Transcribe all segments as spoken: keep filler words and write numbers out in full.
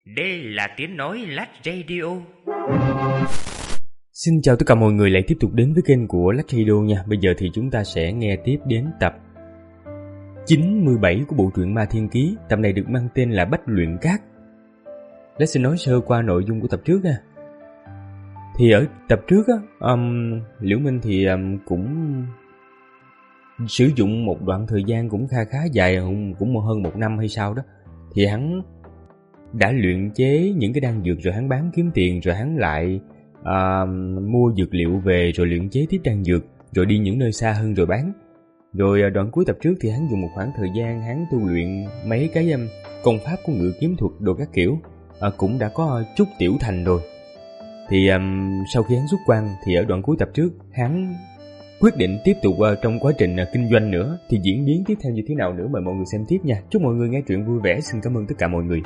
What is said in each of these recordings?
Đây là tiếng nói Lách Radio. Xin chào tất cả mọi người lại tiếp tục đến với kênh của Lách Radio nha. Bây giờ thì chúng ta sẽ nghe tiếp đến tập chín mươi bảy của bộ truyện Ma Thiên Ký. Tập này được mang tên là Bách Luyện Cát. Lách xin nói sơ qua nội dung của tập trước nha. Thì ở tập trước á, um, Liễu Minh thì um, cũng sử dụng một đoạn thời gian cũng kha khá dài, cũng hơn một năm hay sao đó. Thì hắn đã luyện chế những cái đan dược rồi hắn bán kiếm tiền, rồi hắn lại uh, mua dược liệu về rồi luyện chế tiếp đan dược, rồi đi những nơi xa hơn rồi bán. Rồi đoạn cuối tập trước thì hắn dùng một khoảng thời gian hắn tu luyện mấy cái um, công pháp của ngự kiếm thuật đồ các kiểu, uh, cũng đã có chút tiểu thành rồi. Thì um, sau khi hắn xuất quan thì ở đoạn cuối tập trước hắn quyết định tiếp tục uh, trong quá trình uh, kinh doanh nữa. Thì diễn biến tiếp theo như thế nào nữa mời mọi người xem tiếp nha. Chúc mọi người nghe truyện vui vẻ. Xin cảm ơn tất cả mọi người.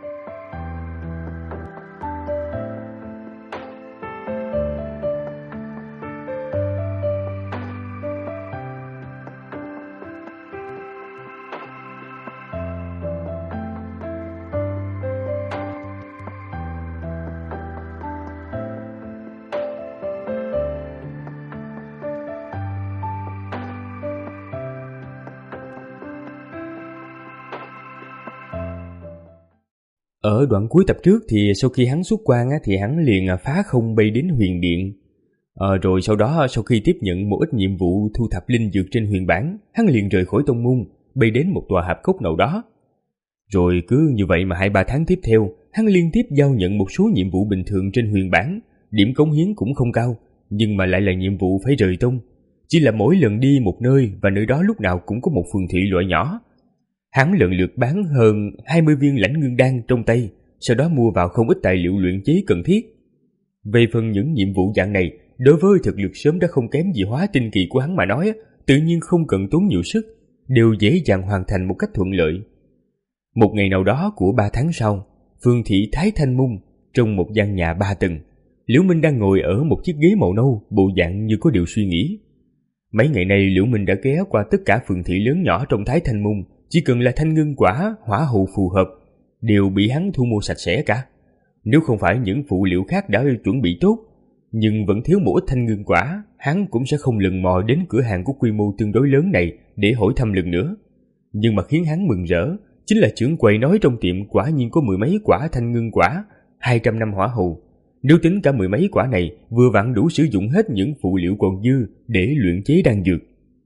Ở đoạn cuối tập trước thì sau khi hắn xuất quan á, thì hắn liền phá không bay đến huyền điện. À, rồi sau đó sau khi tiếp nhận một ít nhiệm vụ thu thập linh dược trên huyền bản, hắn liền rời khỏi tông môn, bay đến một tòa hạp cốc nào đó. Rồi cứ như vậy mà hai ba tháng tiếp theo, hắn liên tiếp giao nhận một số nhiệm vụ bình thường trên huyền bản, điểm cống hiến cũng không cao, nhưng mà lại là nhiệm vụ phải rời tông. Chỉ là mỗi lần đi một nơi và nơi đó lúc nào cũng có một phường thị loại nhỏ. Hắn lần lượt bán hơn hai mươi viên lãnh ngưng đan trong tay, sau đó mua vào không ít tài liệu luyện chế cần thiết. Về phần những nhiệm vụ dạng này, đối với thực lực sớm đã không kém gì hóa tinh kỳ của hắn mà nói, tự nhiên không cần tốn nhiều sức, đều dễ dàng hoàn thành một cách thuận lợi. Một ngày nào đó của ba tháng sau, phường thị Thái Thanh Môn, trong một gian nhà ba tầng, Liễu Minh đang ngồi ở một chiếc ghế màu nâu, bộ dạng như có điều suy nghĩ. Mấy ngày nay Liễu Minh đã ghé qua tất cả phường thị lớn nhỏ trong Thái Thanh Môn, chỉ cần là thanh ngưng quả, hỏa hậu phù hợp, đều bị hắn thu mua sạch sẽ cả. Nếu không phải những phụ liệu khác đã chuẩn bị tốt, nhưng vẫn thiếu một ít thanh ngưng quả, hắn cũng sẽ không lần mò đến cửa hàng có quy mô tương đối lớn này để hỏi thăm lần nữa. Nhưng mà khiến hắn mừng rỡ, chính là trưởng quầy nói trong tiệm quả nhiên có mười mấy quả thanh ngưng quả, hai trăm năm hỏa hậu. Nếu tính cả mười mấy quả này, vừa vặn đủ sử dụng hết những phụ liệu còn dư để luyện chế đan dược.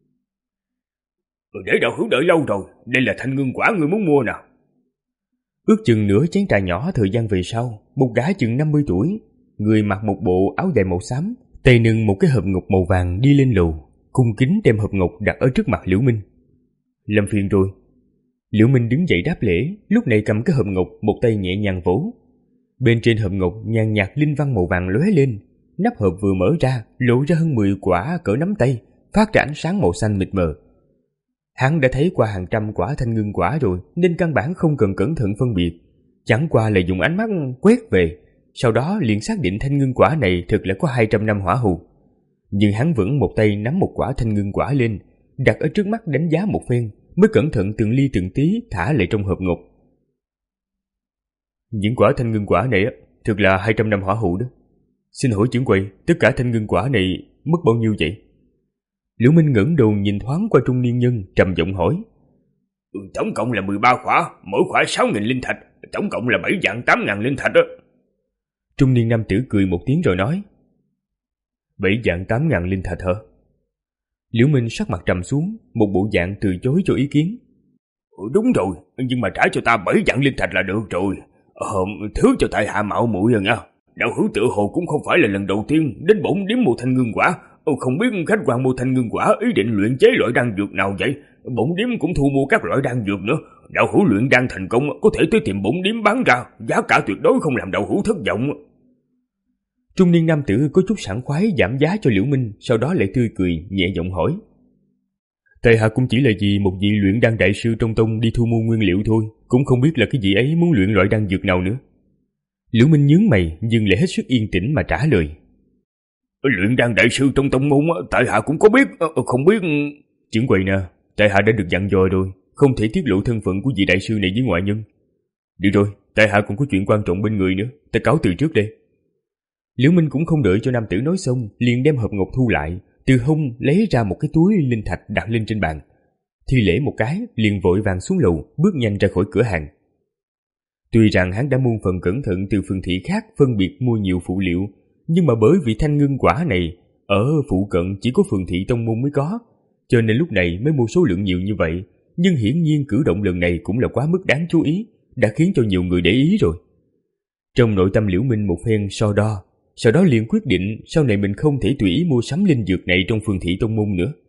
Để đạo hữu đợi lâu rồi, đây là thanh ngưng quả ngươi muốn mua nào? Ước chừng nửa chén trà nhỏ thời gian về sau, một gã chừng năm mươi tuổi, người mặc một bộ áo dài màu xám, tay nâng một cái hộp ngọc màu vàng đi lên lầu, cung kính đem hộp ngọc đặt ở trước mặt Liễu Minh. Làm phiền rồi. Liễu Minh đứng dậy đáp lễ, lúc này cầm cái hộp ngọc, một tay nhẹ nhàng vỗ. Bên trên hộp ngọc nhàn nhạt linh văn màu vàng lóe lên, nắp hộp vừa mở ra, lộ ra hơn mười quả cỡ nắm tay, phát ra ánh sáng màu xanh mịt mờ. Hắn đã thấy qua hàng trăm quả thanh ngưng quả rồi, nên căn bản không cần cẩn thận phân biệt, chẳng qua là dùng ánh mắt quét về, sau đó liền xác định thanh ngưng quả này thực là có hai trăm năm hỏa hù. Nhưng hắn vẫn một tay nắm một quả thanh ngưng quả lên, đặt ở trước mắt đánh giá một phen, mới cẩn thận từng ly từng tí thả lại trong hộp ngọc. Những quả thanh ngưng quả này thực là hai trăm năm hỏa hù đó. Xin hỏi trưởng quầy, tất cả thanh ngưng quả này mất bao nhiêu vậy? Liễu Minh ngẩng đầu nhìn thoáng qua trung niên nhân, trầm giọng hỏi. Ừ, tổng cộng là mười ba quả, mỗi quả sáu nghìn linh thạch, tổng cộng là bảy vạn tám ngàn linh thạch đó. Trung niên nam tử cười một tiếng rồi nói. Bảy vạn tám ngàn linh thạch hả? Liễu Minh sắc mặt trầm xuống, một bộ dạng từ chối cho ý kiến. Ừ, đúng rồi, nhưng mà trả cho ta bảy vạn linh thạch là được rồi. Ờ, thứ cho tại hạ mạo muội rồi nha. Đạo hữu tự hồ cũng không phải là lần đầu tiên đến bổn điếm mua thanh ngưng quả. Không biết khách quan mua thanh ngưng quả ý định luyện chế loại đan dược nào vậy? Bổn điếm cũng thu mua các loại đan dược nữa. Đạo hữu luyện đan thành công có thể tới tìm bổn điếm bán ra, giá cả tuyệt đối không làm đạo hữu thất vọng. Trung niên nam tử có chút sảng khoái giảm giá cho Liễu Minh, sau đó lại tươi cười nhẹ giọng hỏi. Tại hạ cũng chỉ là vì một vị luyện đan đại sư trong tông đi thu mua nguyên liệu thôi, cũng không biết là cái vị ấy muốn luyện loại đan dược nào nữa. Liễu Minh nhướng mày nhưng lại hết sức yên tĩnh mà trả lời. Luyện đan đại sư trong tông môn tại hạ cũng có biết, không biết. Trưởng quầy nè, tại hạ đã được dặn dò rồi, không thể tiết lộ thân phận của vị đại sư này với ngoại nhân. Được rồi, tại hạ còn có chuyện quan trọng bên người nữa, ta cáo từ trước đây. Liễu Minh cũng không đợi cho nam tử nói xong, liền đem hộp ngọc thu lại, từ hông lấy ra một cái túi linh thạch đặt lên trên bàn. Thi lễ một cái, liền vội vàng xuống lầu, bước nhanh ra khỏi cửa hàng. Tuy rằng hắn đã muôn phần cẩn thận từ phường thị khác phân biệt mua nhiều phụ liệu, nhưng mà bởi vì thanh ngưng quả này ở phụ cận chỉ có phường thị tông môn mới có, cho nên lúc này mới mua số lượng nhiều như vậy. Nhưng hiển nhiên cử động lần này cũng là quá mức đáng chú ý, đã khiến cho nhiều người để ý rồi. Trong nội tâm Liễu Minh một phen so đo, sau đó liền quyết định sau này mình không thể tùy ý mua sắm linh dược này trong phường thị tông môn nữa.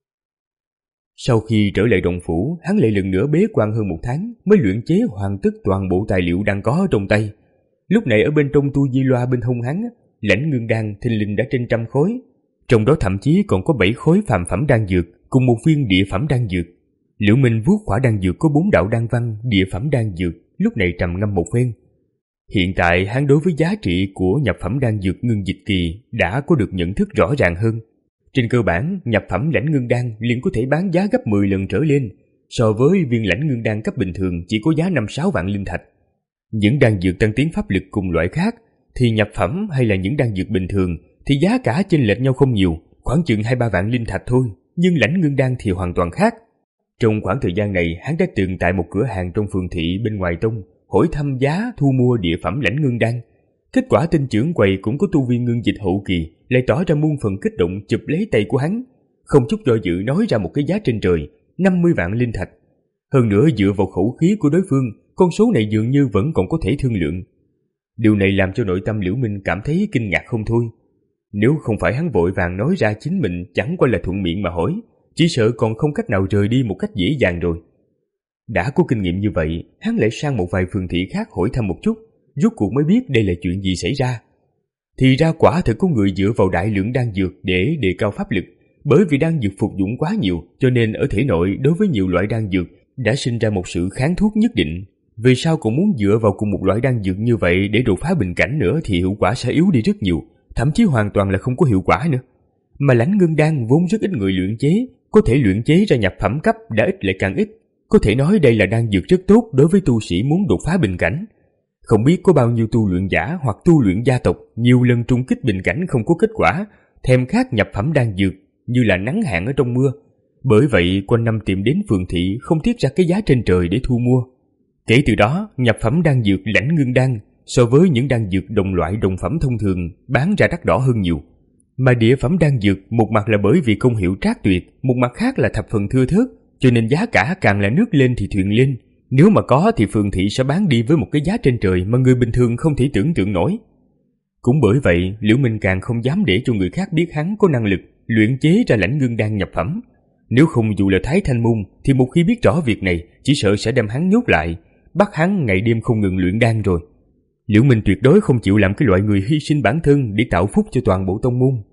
Sau khi trở lại động phủ, hắn lại lần nữa bế quan hơn một tháng mới luyện chế hoàn tất toàn bộ tài liệu đang có trong tay. Lúc này ở bên trong tu di loa bên hông hắn, lãnh ngưng đan thình lình đã trên trăm khối, trong đó thậm chí còn có bảy khối phàm phẩm đan dược cùng một viên địa phẩm đan dược. Liễu Minh vuốt khỏa đan dược có bốn đạo đan văn địa phẩm đan dược, lúc này trầm ngâm một phen. Hiện tại hắn đối với giá trị của nhập phẩm đan dược ngưng dịch kỳ đã có được nhận thức rõ ràng hơn. Trên cơ bản, nhập phẩm lãnh ngưng đan liền có thể bán giá gấp mười lần trở lên, so với viên lãnh ngưng đan cấp bình thường chỉ có giá năm sáu vạn linh thạch. Những đan dược tăng tiến pháp lực cùng loại khác thì nhập phẩm hay là những đan dược bình thường thì giá cả chênh lệch nhau không nhiều, khoảng chừng hai ba vạn linh thạch thôi, nhưng lãnh ngưng đan thì hoàn toàn khác. Trong khoảng thời gian này, hắn đã từng tại một cửa hàng trong phường thị bên ngoài tông hỏi thăm giá thu mua địa phẩm lãnh ngưng đan. Kết quả tên trưởng quầy cũng có tu vi ngưng dịch hậu kỳ lại tỏ ra muôn phần kích động chụp lấy tay của hắn, không chút do dự nói ra một cái giá trên trời, năm mươi vạn linh thạch. Hơn nữa dựa vào khẩu khí của đối phương, con số này dường như vẫn còn có thể thương lượng. Điều này làm cho nội tâm Liễu Minh cảm thấy kinh ngạc không thôi. Nếu không phải hắn vội vàng nói ra chính mình chẳng qua là thuận miệng mà hỏi, chỉ sợ còn không cách nào rời đi một cách dễ dàng rồi. Đã có kinh nghiệm như vậy, hắn lại sang một vài phường thị khác hỏi thăm một chút, rốt cuộc mới biết đây là chuyện gì xảy ra. Thì ra quả thực có người dựa vào đại lượng đan dược để đề cao pháp lực, bởi vì đan dược phục dụng quá nhiều, cho nên ở thể nội đối với nhiều loại đan dược đã sinh ra một sự kháng thuốc nhất định. Vì sao còn muốn dựa vào cùng một loại đan dược như vậy để đột phá bình cảnh nữa thì hiệu quả sẽ yếu đi rất nhiều, thậm chí hoàn toàn là không có hiệu quả nữa. Mà lãnh ngưng đan vốn rất ít người luyện chế, có thể luyện chế ra nhập phẩm cấp đã ít lại càng ít. Có thể nói đây là đan dược rất tốt đối với tu sĩ muốn đột phá bình cảnh. Không biết có bao nhiêu tu luyện giả hoặc tu luyện gia tộc nhiều lần trung kích bình cảnh không có kết quả, thèm khát nhập phẩm đan dược như là nắng hạn ở trong mưa. Bởi vậy quanh năm tìm đến phường thị không tiếc ra cái giá trên trời để thu mua. Kể từ đó, nhập phẩm đan dược lãnh ngưng đan so với những đan dược đồng loại đồng phẩm thông thường bán ra đắt đỏ hơn nhiều. Mà địa phẩm đan dược một mặt là bởi vì công hiệu trác tuyệt, một mặt khác là thập phần thưa thớt, cho nên giá cả càng là nước lên thì thuyền lên. Nếu mà có thì phường thị sẽ bán đi với một cái giá trên trời mà người bình thường không thể tưởng tượng nổi. Cũng bởi vậy, Liễu Minh càng không dám để cho người khác biết hắn có năng lực luyện chế ra lãnh ngưng đan nhập phẩm. Nếu không dù là Thái Thanh Môn thì một khi biết rõ việc này chỉ sợ sẽ đem hắn nhốt lại, bắt hắn ngày đêm không ngừng luyện đan rồi. Liễu Minh tuyệt đối không chịu làm cái loại người hy sinh bản thân để tạo phúc cho toàn bộ tông môn.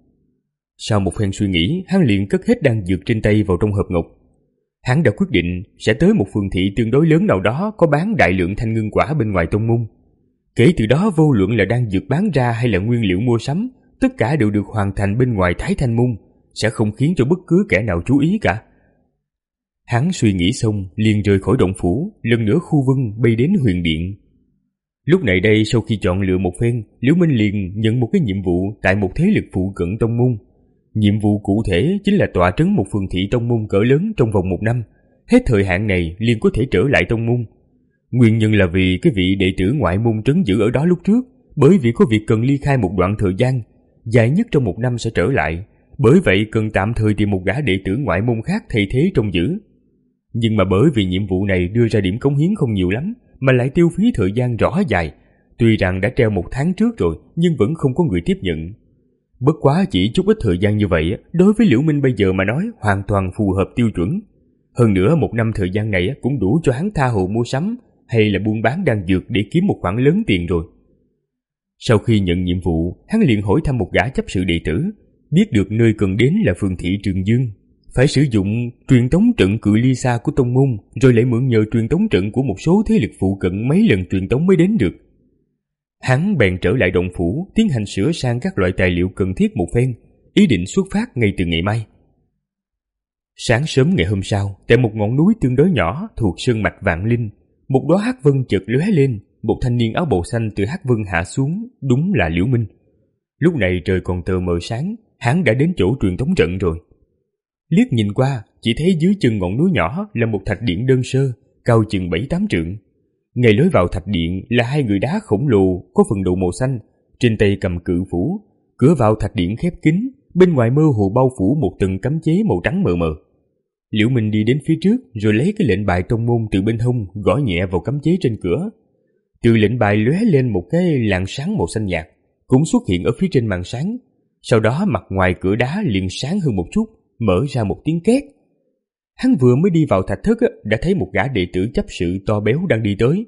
Sau một phen suy nghĩ, hắn liền cất hết đan dược trên tay vào trong hộp ngọc. Hắn đã quyết định sẽ tới một phường thị tương đối lớn nào đó có bán đại lượng thanh ngưng quả bên ngoài tông môn. Kể từ đó vô luận là đan dược bán ra hay là nguyên liệu mua sắm, tất cả đều được hoàn thành bên ngoài Thái Thanh Môn, sẽ không khiến cho bất cứ kẻ nào chú ý cả. Hắn suy nghĩ xong liền rời khỏi động phủ, lần nữa khu vân bay đến huyền điện. Lúc này đây sau khi chọn lựa một phen, Liễu Minh liền nhận một cái nhiệm vụ tại một thế lực phụ cận tông môn. Nhiệm vụ cụ thể chính là tọa trấn một phường thị tông môn cỡ lớn trong vòng một năm. Hết thời hạn này liền có thể trở lại tông môn. Nguyên nhân là vì cái vị đệ tử ngoại môn trấn giữ ở đó lúc trước, bởi vì có việc cần ly khai một đoạn thời gian, dài nhất trong một năm sẽ trở lại, bởi vậy cần tạm thời tìm một gã đệ tử ngoại môn khác thay thế trông giữ. Nhưng mà bởi vì nhiệm vụ này đưa ra điểm cống hiến không nhiều lắm, mà lại tiêu phí thời gian rõ dài, tuy rằng đã treo một tháng trước rồi nhưng vẫn không có người tiếp nhận. Bất quá chỉ chút ít thời gian như vậy, đối với Liễu Minh bây giờ mà nói hoàn toàn phù hợp tiêu chuẩn. Hơn nữa một năm thời gian này cũng đủ cho hắn tha hồ mua sắm hay là buôn bán đan dược để kiếm một khoản lớn tiền rồi. Sau khi nhận nhiệm vụ, hắn liền hỏi thăm một gã chấp sự đệ tử, biết được nơi cần đến là phường thị Trường Dương. Phải sử dụng truyền tống trận cự ly xa của tông môn, rồi lại mượn nhờ truyền tống trận của một số thế lực phụ cận mấy lần truyền tống mới đến được. Hắn bèn trở lại động phủ, tiến hành sửa sang các loại tài liệu cần thiết một phen, ý định xuất phát ngay từ ngày mai. Sáng sớm ngày hôm sau, tại một ngọn núi tương đối nhỏ thuộc sơn mạch Vạn Linh, một đóa hắc vân chợt lóe lên, một thanh niên áo bào xanh từ Hắc Vân hạ xuống, đúng là Liễu Minh. Lúc này trời còn tờ mờ sáng, hắn đã đến chỗ truyền tống trận rồi. Liếc nhìn qua, chỉ thấy dưới chân ngọn núi nhỏ là một thạch điện đơn sơ, cao chừng bảy tám trượng. Ngay lối vào thạch điện là hai người đá khổng lồ có phần đầu màu xanh, trên tay cầm cự phủ. Cửa vào thạch điện khép kín, bên ngoài mơ hồ bao phủ một tầng cấm chế màu trắng mờ mờ. Liễu Minh đi đến phía trước rồi lấy cái lệnh bài tông môn từ bên hông gõ nhẹ vào cấm chế trên cửa. Từ lệnh bài lóe lên một cái làn sáng màu xanh nhạt, cũng xuất hiện ở phía trên màn sáng. Sau đó mặt ngoài cửa đá liền sáng hơn một chút, mở ra một tiếng két. Hắn vừa mới đi vào thạch thất đã thấy một gã đệ tử chấp sự to béo đang đi tới.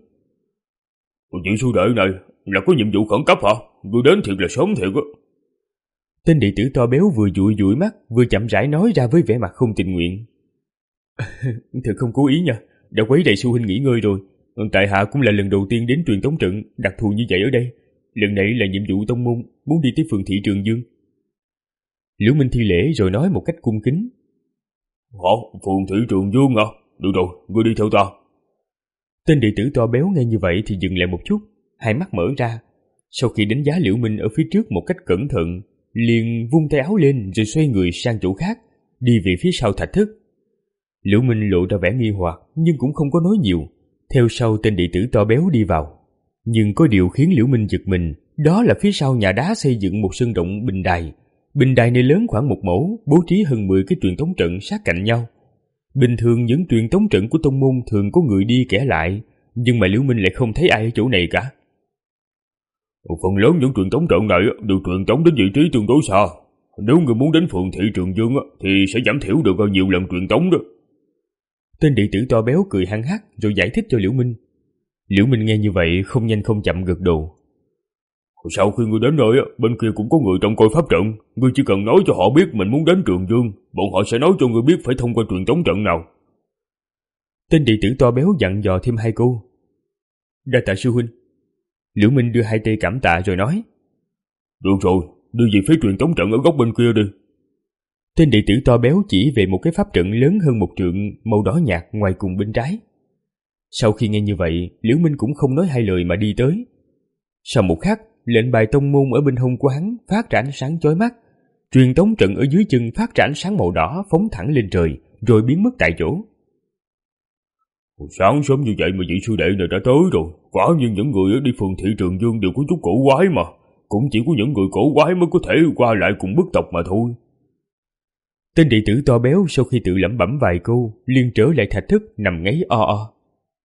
Vị sư đệ này là có nhiệm vụ khẩn cấp hả? Vừa đến thiệt là sớm thiệt á. Tên đệ tử to béo vừa dụi dụi mắt, vừa chậm rãi nói ra với vẻ mặt không tình nguyện. Thật không cố ý nha, đã quấy rầy sư huynh nghỉ ngơi rồi. Tại hạ cũng là lần đầu tiên đến truyền tống trận đặc thù như vậy ở đây. Lần này là nhiệm vụ tông môn, muốn đi tới phường thị Trường Dương. Liễu Minh thi lễ rồi nói một cách cung kính. Hả? Phường thị Trường Dương à? Được rồi, ngươi đi theo ta. Tên đệ tử to béo nghe như vậy thì dừng lại một chút, hai mắt mở ra. Sau khi đánh giá Liễu Minh ở phía trước một cách cẩn thận, liền vung tay áo lên rồi xoay người sang chỗ khác, đi về phía sau thạch thất. Liễu Minh lộ ra vẻ nghi hoặc nhưng cũng không có nói nhiều, theo sau tên đệ tử to béo đi vào. Nhưng có điều khiến Liễu Minh giật mình, đó là phía sau nhà đá xây dựng một sân rộng bình đài. Bình đài này lớn khoảng một mẫu, bố trí hơn mười cái truyền tống trận sát cạnh nhau. Bình thường những truyền tống trận của tông môn thường có người đi kẻ lại, nhưng mà Liễu Minh lại không thấy ai ở chỗ này cả. Phần lớn những truyền tống trận này đều truyền tống đến vị trí tương đối xa. Nếu người muốn đến phường thị Trường Dương thì sẽ giảm thiểu được nhiều lần truyền tống đó. Tên đệ tử to béo cười hăng hắc rồi giải thích cho Liễu Minh. Liễu Minh nghe như vậy không nhanh không chậm gật đầu. Sau khi ngươi đến nơi, bên kia cũng có người trông coi pháp trận. Ngươi chỉ cần nói cho họ biết mình muốn đến Trường Dương, bọn họ sẽ nói cho ngươi biết phải thông qua truyền tống trận nào. Tên đệ tử to béo dặn dò thêm hai câu. Đa tạ sư huynh. Liễu Minh đưa hai tay cảm tạ rồi nói. Được rồi, đi về phía truyền tống trận ở góc bên kia đi. Tên đệ tử to béo chỉ về một cái pháp trận lớn hơn một trượng, màu đỏ nhạt ngoài cùng bên trái. Sau khi nghe như vậy, Liễu Minh cũng không nói hai lời mà đi tới. Sau một khắc, lệnh bài tông môn ở bên hông của hắn phát ra ánh sáng chói mắt. Truyền tống trận ở dưới chân phát ra ánh sáng màu đỏ phóng thẳng lên trời, rồi biến mất tại chỗ. Sáng sớm như vậy mà vị sư đệ này đã tới rồi. Quả nhiên những người đi phường thị Trường Dương đều có chút cổ quái mà. Cũng chỉ có những người cổ quái mới có thể qua lại cùng bức tộc mà thôi. Tên đệ tử to béo sau khi tự lẩm bẩm vài câu, liền trở lại thạch thất nằm ngáy o o.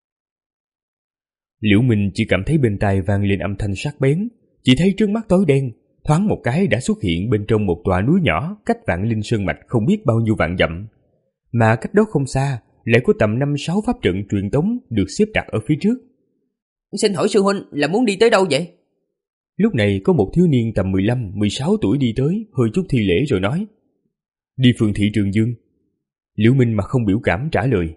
Liễu Minh chỉ cảm thấy bên tai vang lên âm thanh sắc bén, chỉ thấy trước mắt tối đen, thoáng một cái đã xuất hiện bên trong một tòa núi nhỏ cách Vạn Linh Sơn Mạch không biết bao nhiêu vạn dặm. Mà cách đó không xa, lại có tầm năm sáu pháp trận truyền tống được xếp đặt ở phía trước. Xin hỏi sư huynh là muốn đi tới đâu vậy? Lúc này có một thiếu niên tầm mười lăm mười sáu tuổi đi tới, hơi chút thi lễ rồi nói. Đi phường thị Trường Dương. Liễu Minh mà không biểu cảm trả lời.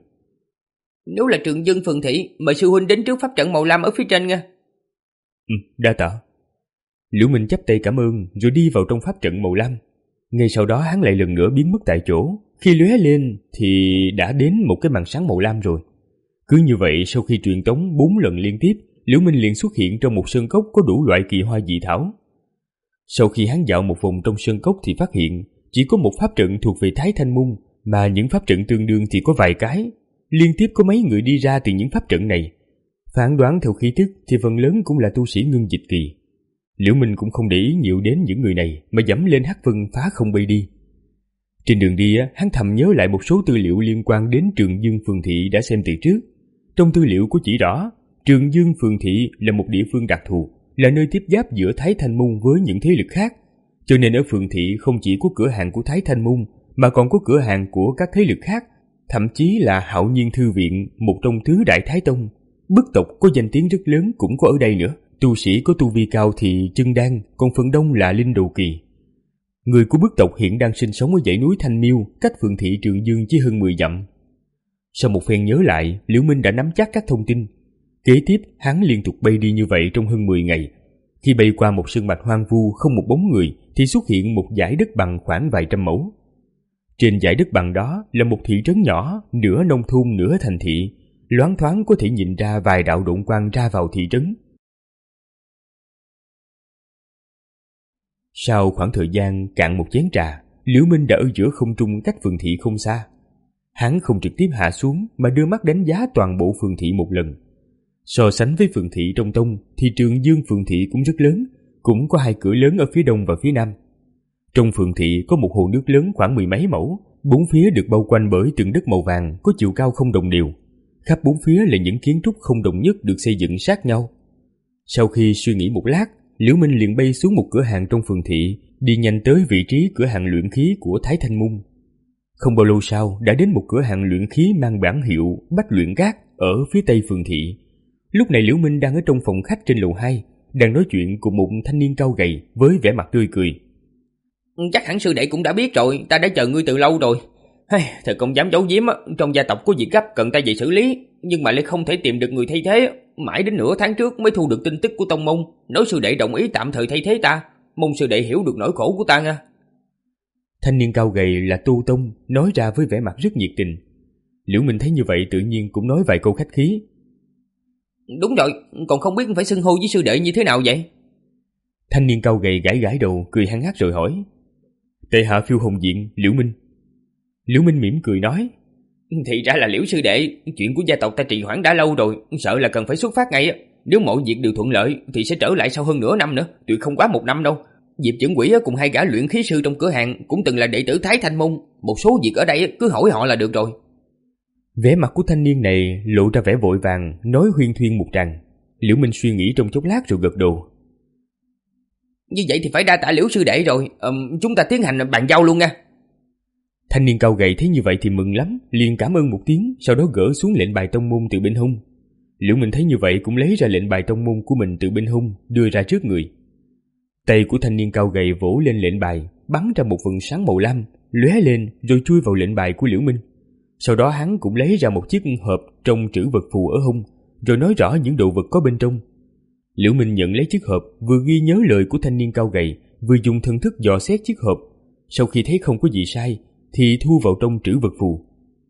Nếu là Trường Dương phường thị, mời sư huynh đến trước pháp trận màu lam ở phía trên nha. Ừ, đa tạ. Liễu Minh chắp tay cảm ơn rồi đi vào trong pháp trận màu lam. Ngay sau đó hắn lại lần nữa biến mất tại chỗ. Khi lóe lên thì đã đến một cái màn sáng màu lam rồi. Cứ như vậy sau khi truyền tống bốn lần liên tiếp, Liễu Minh liền xuất hiện trong một sơn cốc có đủ loại kỳ hoa dị thảo. Sau khi hắn dạo một vòng trong sơn cốc thì phát hiện chỉ có một pháp trận thuộc về Thái Thanh Môn, mà những pháp trận tương đương thì có vài cái. Liên tiếp có mấy người đi ra từ những pháp trận này. Phán đoán theo khí tức thì phần lớn cũng là tu sĩ ngưng dịch kỳ. Liễu Minh cũng không để ý nhiều đến những người này mà dẫm lên Hắc Vân phá không bay đi. Trên đường đi, hắn thầm nhớ lại một số tư liệu liên quan đến Trường Dương phường thị đã xem từ trước. Trong tư liệu có chỉ rõ, Trường Dương phường thị là một địa phương đặc thù, là nơi tiếp giáp giữa Thái Thanh Môn với những thế lực khác. Cho nên ở phường thị không chỉ có cửa hàng của Thái Thanh Môn, mà còn có cửa hàng của các thế lực khác, thậm chí là Hạo Nhiên Thư Viện, một trong tứ đại Thái Tông. Bức tộc có danh tiếng rất lớn cũng có ở đây nữa. Tu sĩ có tu vi cao thì chân đan, còn phần đông là linh đồ kỳ. Người của bức tộc hiện đang sinh sống ở dãy núi Thanh Miêu, cách phường thị Trường Dương chỉ hơn mười dặm. Sau một phen nhớ lại, Liễu Minh đã nắm chắc các thông tin. Kế tiếp, hắn liên tục bay đi như vậy trong hơn mười ngày. Khi bay qua một sơn mạch hoang vu không một bóng người, thì xuất hiện một dải đất bằng khoảng vài trăm mẫu. Trên dải đất bằng đó là một thị trấn nhỏ, nửa nông thôn nửa thành thị. Loáng thoáng có thể nhìn ra vài đạo độn quang ra vào thị trấn. Sau khoảng thời gian cạn một chén trà, Liễu Minh đã ở giữa không trung cách phường thị không xa. Hắn không trực tiếp hạ xuống mà đưa mắt đánh giá toàn bộ phường thị một lần. So sánh với phường thị trong tông thì Trường Dương phường thị cũng rất lớn, cũng có hai cửa lớn ở phía đông và phía nam. Trong phường thị có một hồ nước lớn khoảng mười mấy mẫu, bốn phía được bao quanh bởi tường đất màu vàng có chiều cao không đồng đều. Khắp bốn phía là những kiến trúc không đồng nhất được xây dựng sát nhau. Sau khi suy nghĩ một lát, Liễu Minh liền bay xuống một cửa hàng trong phường thị, đi nhanh tới vị trí cửa hàng luyện khí của Thái Thanh Môn. Không bao lâu sau đã đến một cửa hàng luyện khí mang bản hiệu Bách Luyện Các ở phía tây phường thị. Lúc này Liễu Minh đang ở trong phòng khách trên lầu hai, đang nói chuyện cùng một thanh niên cao gầy với vẻ mặt tươi cười. Chắc hẳn sư đệ cũng đã biết rồi, ta đã chờ ngươi từ lâu rồi. Hey, thật không dám giấu giếm, trong gia tộc có việc gấp cần ta về xử lý, nhưng mà lại không thể tìm được người thay thế. Mãi đến nửa tháng trước mới thu được tin tức của tông môn, nói sư đệ đồng ý tạm thời thay thế ta. Mong sư đệ hiểu được nỗi khổ của ta nha. Thanh niên cao gầy là Tu Tông, nói ra với vẻ mặt rất nhiệt tình. Liễu Minh thấy như vậy tự nhiên cũng nói vài câu khách khí. Đúng rồi, còn không biết phải xưng hô với sư đệ như thế nào vậy? Thanh niên cao gầy gãi gãi đầu, cười hăng hắc rồi hỏi. Tệ hạ Phiêu Hồng Diện, Liễu Minh. Liễu Minh mỉm cười nói. Thì ra là Liễu sư đệ, chuyện của gia tộc ta trì hoãn đã lâu rồi, sợ là cần phải xuất phát ngay. Nếu mọi việc đều thuận lợi thì sẽ trở lại sau hơn nửa năm nữa, tuyệt không quá một năm đâu. Diệp Chưởng Quỷ cùng hai gã luyện khí sư trong cửa hàng cũng từng là đệ tử Thái Thanh Môn, một số việc ở đây cứ hỏi họ là được rồi. Vẻ mặt của thanh niên này lộ ra vẻ vội vàng, nói huyên thuyên một tràng. Liễu Minh suy nghĩ trong chốc lát rồi gật đầu. Như vậy thì phải đa tạ Liễu sư đệ rồi, ờ, chúng ta tiến hành bàn giao luôn nha. Thanh niên cao gầy thấy như vậy thì mừng lắm, liền cảm ơn một tiếng, sau đó gỡ xuống lệnh bài tông môn từ bên hông. Liễu Minh thấy như vậy cũng lấy ra lệnh bài tông môn của mình từ bên hông, đưa ra trước người. Tay của thanh niên cao gầy vỗ lên lệnh bài, bắn ra một vầng sáng màu lam, lóe lên rồi chui vào lệnh bài của Liễu Minh. Sau đó hắn cũng lấy ra một chiếc hộp trong trữ vật phù ở hông, rồi nói rõ những đồ vật có bên trong. Liễu Minh nhận lấy chiếc hộp, vừa ghi nhớ lời của thanh niên cao gầy, vừa dùng thần thức dò xét chiếc hộp. Sau khi thấy không có gì sai, thì thu vào trong trữ vật phù.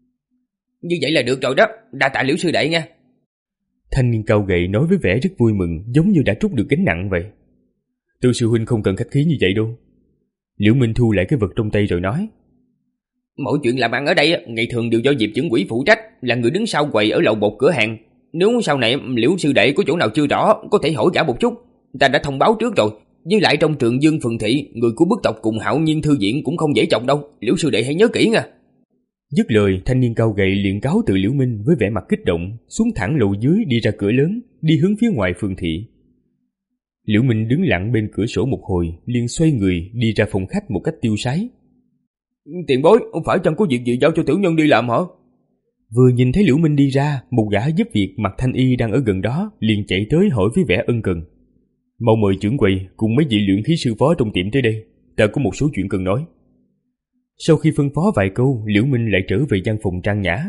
Như vậy là được rồi đó, đa tạ Liễu sư đệ nha. Thanh niên cao gầy nói với vẻ rất vui mừng, giống như đã trút được gánh nặng vậy. Tư sư huynh không cần khách khí như vậy đâu. Liễu Minh thu lại cái vật trong tay rồi nói. Mọi chuyện làm ăn ở đây ngày thường đều do Diệp Chưởng Quỷ phụ trách, là người đứng sau quầy ở lầu một cửa hàng. Nếu sau này Liễu sư đệ có chỗ nào chưa rõ, có thể hỏi gã một chút, ta đã thông báo trước rồi. Với lại trong Trường Dương phường thị, người của bức tộc cùng Hạo Nhiên thư viện cũng không dễ chọc đâu, Liễu sư đệ hãy nhớ kỹ nha. Dứt lời, thanh niên cao gầy liền cáo từ Liễu Minh với vẻ mặt kích động, xuống thẳng lầu dưới đi ra cửa lớn, đi hướng phía ngoài phường thị. Liễu Minh đứng lặng bên cửa sổ một hồi, liền xoay người đi ra phòng khách một cách tiêu sái. Tiền bối, phải chăng có việc gì giao cho tiểu nhân đi làm hả? Vừa nhìn thấy Liễu Minh đi ra, một gã giúp việc mặc thanh y đang ở gần đó liền chạy tới hỏi với vẻ ân cần. Mau mời trưởng quầy cùng mấy vị luyện khí sư phó trong tiệm tới đây, ta có một số chuyện cần nói. Sau khi phân phó vài câu, Liễu Minh lại trở về gian phòng trang nhã.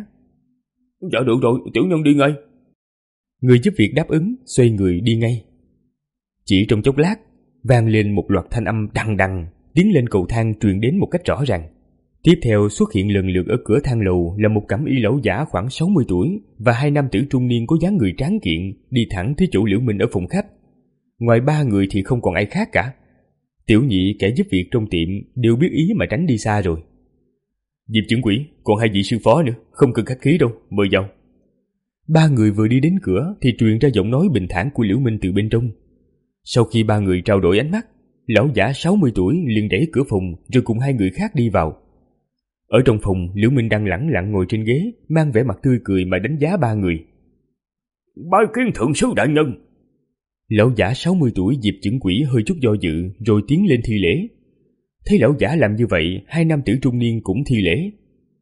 Dạ được rồi, tiểu nhân đi ngay. Người giúp việc đáp ứng, xoay người đi ngay. Chỉ trong chốc lát, vang lên một loạt thanh âm đằng đằng, tiến lên cầu thang truyền đến một cách rõ ràng. Tiếp theo xuất hiện lần lượt ở cửa thang lầu là một cẩm y lão giả khoảng sáu mươi tuổi và hai nam tử trung niên có dáng người tráng kiện đi thẳng tới chỗ Liễu Minh ở phòng khách. Ngoài ba người thì không còn ai khác cả. Tiểu nhị kẻ giúp việc trong tiệm đều biết ý mà tránh đi xa rồi. Diệp Chưởng Quỷ, còn hai vị sư phó nữa, không cần khách khí đâu, mời vào. Ba người vừa đi đến cửa thì truyền ra giọng nói bình thản của Liễu Minh từ bên trong. Sau khi ba người trao đổi ánh mắt, lão giả sáu mươi tuổi liền đẩy cửa phòng rồi cùng hai người khác đi vào. Ở trong phòng, Liễu Minh đang lẳng lặng ngồi trên ghế, mang vẻ mặt tươi cười mà đánh giá ba người. Bái kiến thượng sứ đại nhân. Lão giả sáu mươi tuổi Diệp Chưởng Quỷ hơi chút do dự rồi tiến lên thi lễ. Thấy lão giả làm như vậy, hai nam tử trung niên cũng thi lễ.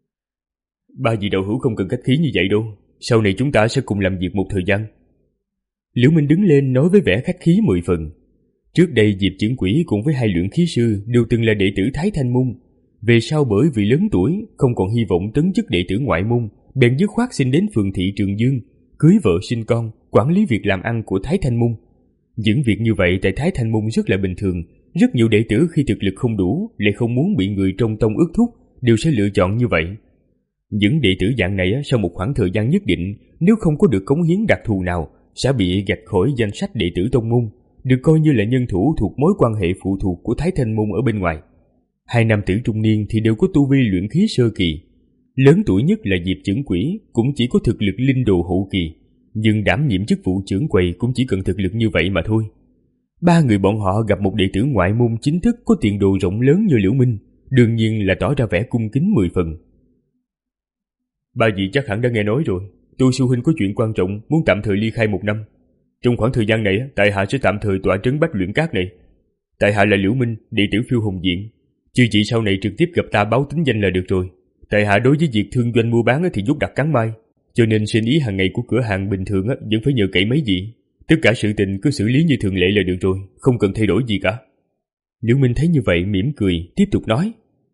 Ba vị đạo hữu không cần khách khí như vậy đâu, sau này chúng ta sẽ cùng làm việc một thời gian. Liễu Minh đứng lên nói với vẻ khách khí mười phần. Trước đây Diệp Chưởng Quỷ cùng với hai luyện khí sư đều từng là đệ tử Thái Thanh Môn. Về sau bởi vì lớn tuổi, không còn hy vọng tấn chức đệ tử ngoại môn, bèn dứt khoát xin đến phường thị Trường Dương, cưới vợ sinh con, quản lý việc làm ăn của Thái Thanh Môn. Những việc như vậy tại Thái Thanh Môn rất là bình thường. Rất nhiều đệ tử khi thực lực không đủ, lại không muốn bị người trong tông ước thúc, đều sẽ lựa chọn như vậy. Những đệ tử dạng này sau một khoảng thời gian nhất định, nếu không có được cống hiến đặc thù nào, sẽ bị gạch khỏi danh sách đệ tử tông môn, được coi như là nhân thủ thuộc mối quan hệ phụ thuộc của Thái Thanh Môn ở bên ngoài. Hai nam tử trung niên thì đều có tu vi luyện khí sơ kỳ. Lớn tuổi nhất là Diệp Chưởng Quỷ, cũng chỉ có thực lực linh đồ hậu kỳ, nhưng đảm nhiệm chức vụ trưởng quầy cũng chỉ cần thực lực như vậy mà thôi. Ba người bọn họ gặp một đệ tử ngoại môn chính thức có tiền đồ rộng lớn như Liễu Minh, đương nhiên là tỏ ra vẻ cung kính mười phần. Ba vị chắc hẳn đã nghe nói rồi, tôi sư huynh có chuyện quan trọng muốn tạm thời ly khai một năm. Trong khoảng thời gian này, tại hạ sẽ tạm thời tọa trấn Bách Luyện Các này. Tại hạ là Liễu Minh, đệ tử Phiêu Hồng Viện. Chư vị sau này trực tiếp gặp ta báo tính danh là được rồi. Tại hạ đối với việc thương doanh mua bán thì dút đặt cắn mai, cho nên sinh ý hàng ngày của cửa hàng bình thường vẫn phải nhờ cậy mấy vị. Tất cả sự tình cứ xử lý như thường lệ là được rồi, không cần thay đổi gì cả. Liễu Minh thấy như vậy mỉm cười, tiếp tục nói: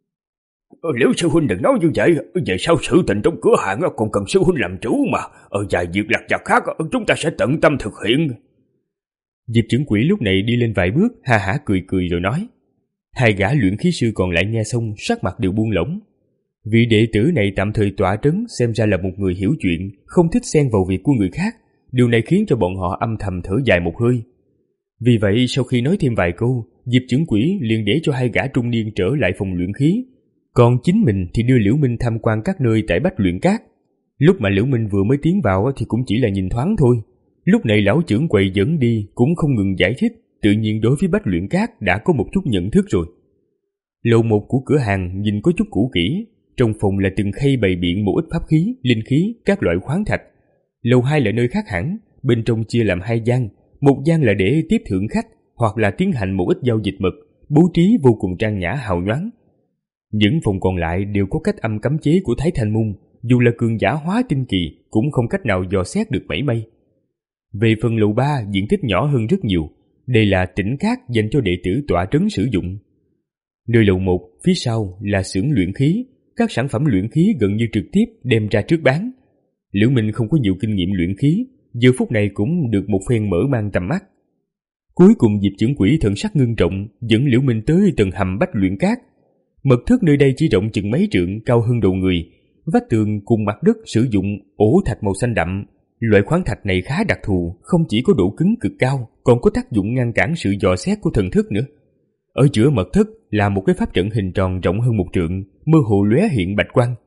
Liễu sư huynh đừng nói như vậy, về sau sự tình trong cửa hàng còn cần sư huynh làm chủ mà, ở vài việc lặt vặt khác chúng ta sẽ tận tâm thực hiện. Diệp Chưởng Quỷ lúc này đi lên vài bước, ha hả cười cười rồi nói. Hai gã luyện khí sư còn lại nghe xong sắc mặt đều buông lỏng. Vị đệ tử này tạm thời tọa trấn xem ra là một người hiểu chuyện, không thích xen vào việc của người khác. Điều này khiến cho bọn họ âm thầm thở dài một hơi. Vì vậy sau khi nói thêm vài câu, Diệp Chưởng Quỷ liền để cho hai gã trung niên trở lại phòng luyện khí, còn chính mình thì đưa Liễu Minh tham quan các nơi tại Bách Luyện Các. Lúc mà Liễu Minh vừa mới tiến vào thì cũng chỉ là nhìn thoáng thôi. Lúc này lão trưởng quầy dẫn đi cũng không ngừng giải thích, tự nhiên đối với Bách Luyện Các đã có một chút nhận thức rồi. Lầu một của cửa hàng nhìn có chút cũ kỹ, trong phòng là từng khay bày biện một ít pháp khí, linh khí, các loại khoáng thạch. Lầu hai là nơi khác hẳn, bên trong chia làm hai gian, một gian là để tiếp thượng khách hoặc là tiến hành một ít giao dịch mật, bố trí vô cùng trang nhã hào nhoáng. Những phòng còn lại đều có cách âm cấm chế của Thái Thanh Môn, dù là cường giả hóa tinh kỳ cũng không cách nào dò xét được mảy may. Về phần lầu ba, diện tích nhỏ hơn rất nhiều, đây là tĩnh cát dành cho đệ tử tọa trấn sử dụng. Nơi lầu một, phía sau là xưởng luyện khí, các sản phẩm luyện khí gần như trực tiếp đem ra trước bán. Liễu Minh không có nhiều kinh nghiệm luyện khí, giờ phút này cũng được một phen mở mang tầm mắt. Cuối cùng Diệp Chưởng Quỷ thần sắc ngưng trọng dẫn Liễu Minh tới tầng hầm Bách Luyện Các. Mật thất nơi đây chỉ rộng chừng mấy trượng, cao hơn đầu người, vách tường cùng mặt đất sử dụng ổ thạch màu xanh đậm. Loại khoáng thạch này khá đặc thù, không chỉ có độ cứng cực cao, còn có tác dụng ngăn cản sự dò xét của thần thức nữa. Ở giữa mật thất là một cái pháp trận hình tròn rộng hơn một trượng, mơ hồ lóe hiện bạch quang.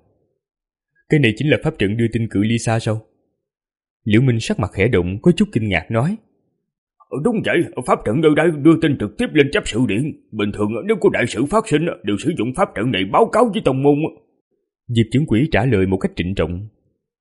Cái này chính là pháp trận đưa tin cự ly xa sao? Liễu Minh sắc mặt khẽ động, có chút kinh ngạc nói. Đúng vậy, pháp trận nơi đây đưa tin trực tiếp lên chấp sự điện. Bình thường nếu có đại sự phát sinh đều sử dụng pháp trận này báo cáo với tông môn. Diệp Chưởng Quỷ trả lời một cách trịnh trọng.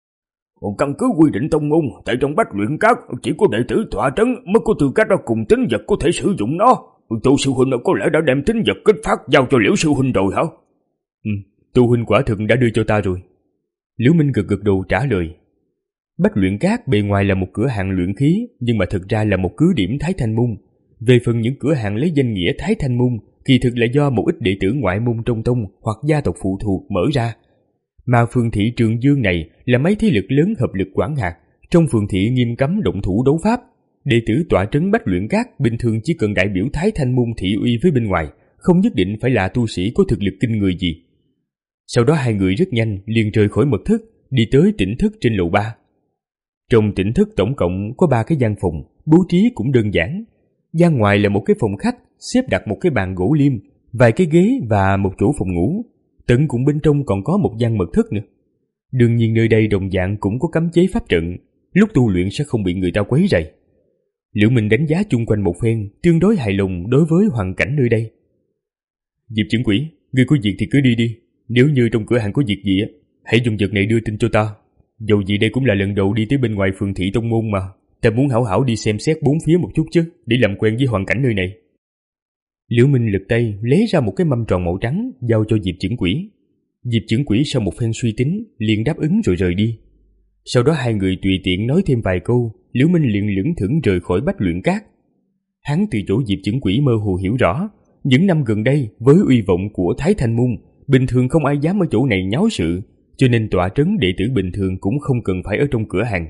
Căn cứ quy định tông môn, tại trong Bách Luyện Các chỉ có đệ tử tọa trấn mới có tư cách cùng tín vật có thể sử dụng nó. Tô sư huynh có lẽ đã đem tín vật kích phát giao cho Liễu sư huynh rồi hả? Ừ, Tô huynh quả thực đã đưa cho ta rồi. Liễu Minh gật gật đầu trả lời. Bách Luyện Các bề ngoài là một cửa hàng luyện khí, nhưng mà thực ra là một cứ điểm Thái Thanh Môn. Về phần những cửa hàng lấy danh nghĩa Thái Thanh Môn, kỳ thực là do một ít đệ tử ngoại môn trong tông hoặc gia tộc phụ thuộc mở ra. Mà phường thị Trường Dương này là mấy thế lực lớn hợp lực quản hạt, trong phường thị nghiêm cấm động thủ đấu pháp. Đệ tử tọa trấn Bách Luyện Các bình thường chỉ cần đại biểu Thái Thanh Môn thị uy với bên ngoài, không nhất định phải là tu sĩ có thực lực kinh người gì. Sau đó hai người rất nhanh liền rời khỏi mật thất, đi tới tỉnh thất trên lầu ba. Trong tỉnh thất tổng cộng có ba cái gian phòng, bố trí cũng đơn giản. Gian ngoài là một cái phòng khách, xếp đặt một cái bàn gỗ liêm, vài cái ghế và một chỗ phòng ngủ. Tận cùng bên trong còn có một gian mật thất nữa. Đương nhiên nơi đây đồng dạng cũng có cấm chế pháp trận, lúc tu luyện sẽ không bị người ta quấy rầy. Liễu Minh đánh giá chung quanh một phen, tương đối hài lòng đối với hoàn cảnh nơi đây. Diệp Chưởng Quỷ, ngươi có việc thì cứ đi đi. Nếu như trong cửa hàng có việc gì, hãy dùng vật này đưa tin cho ta. Dầu gì đây cũng là lần đầu đi tới bên ngoài phường thị tông môn mà, ta muốn hảo hảo đi xem xét bốn phía một chút chứ, để làm quen với hoàn cảnh nơi này. Liễu Minh lật tay lấy ra một cái mâm tròn màu trắng giao cho Diệp Chưởng Quỷ. Diệp Chưởng Quỷ sau một phen suy tính liền đáp ứng rồi rời đi. Sau đó hai người tùy tiện nói thêm vài câu, Liễu Minh liền lững thững rời khỏi Bách Luyện Các. Hắn từ chỗ Diệp Chưởng Quỷ mơ hồ hiểu rõ, những năm gần đây với uy vọng của Thái Thanh Môn, bình thường không ai dám ở chỗ này nháo sự, cho nên tọa trấn đệ tử bình thường cũng không cần phải ở trong cửa hàng.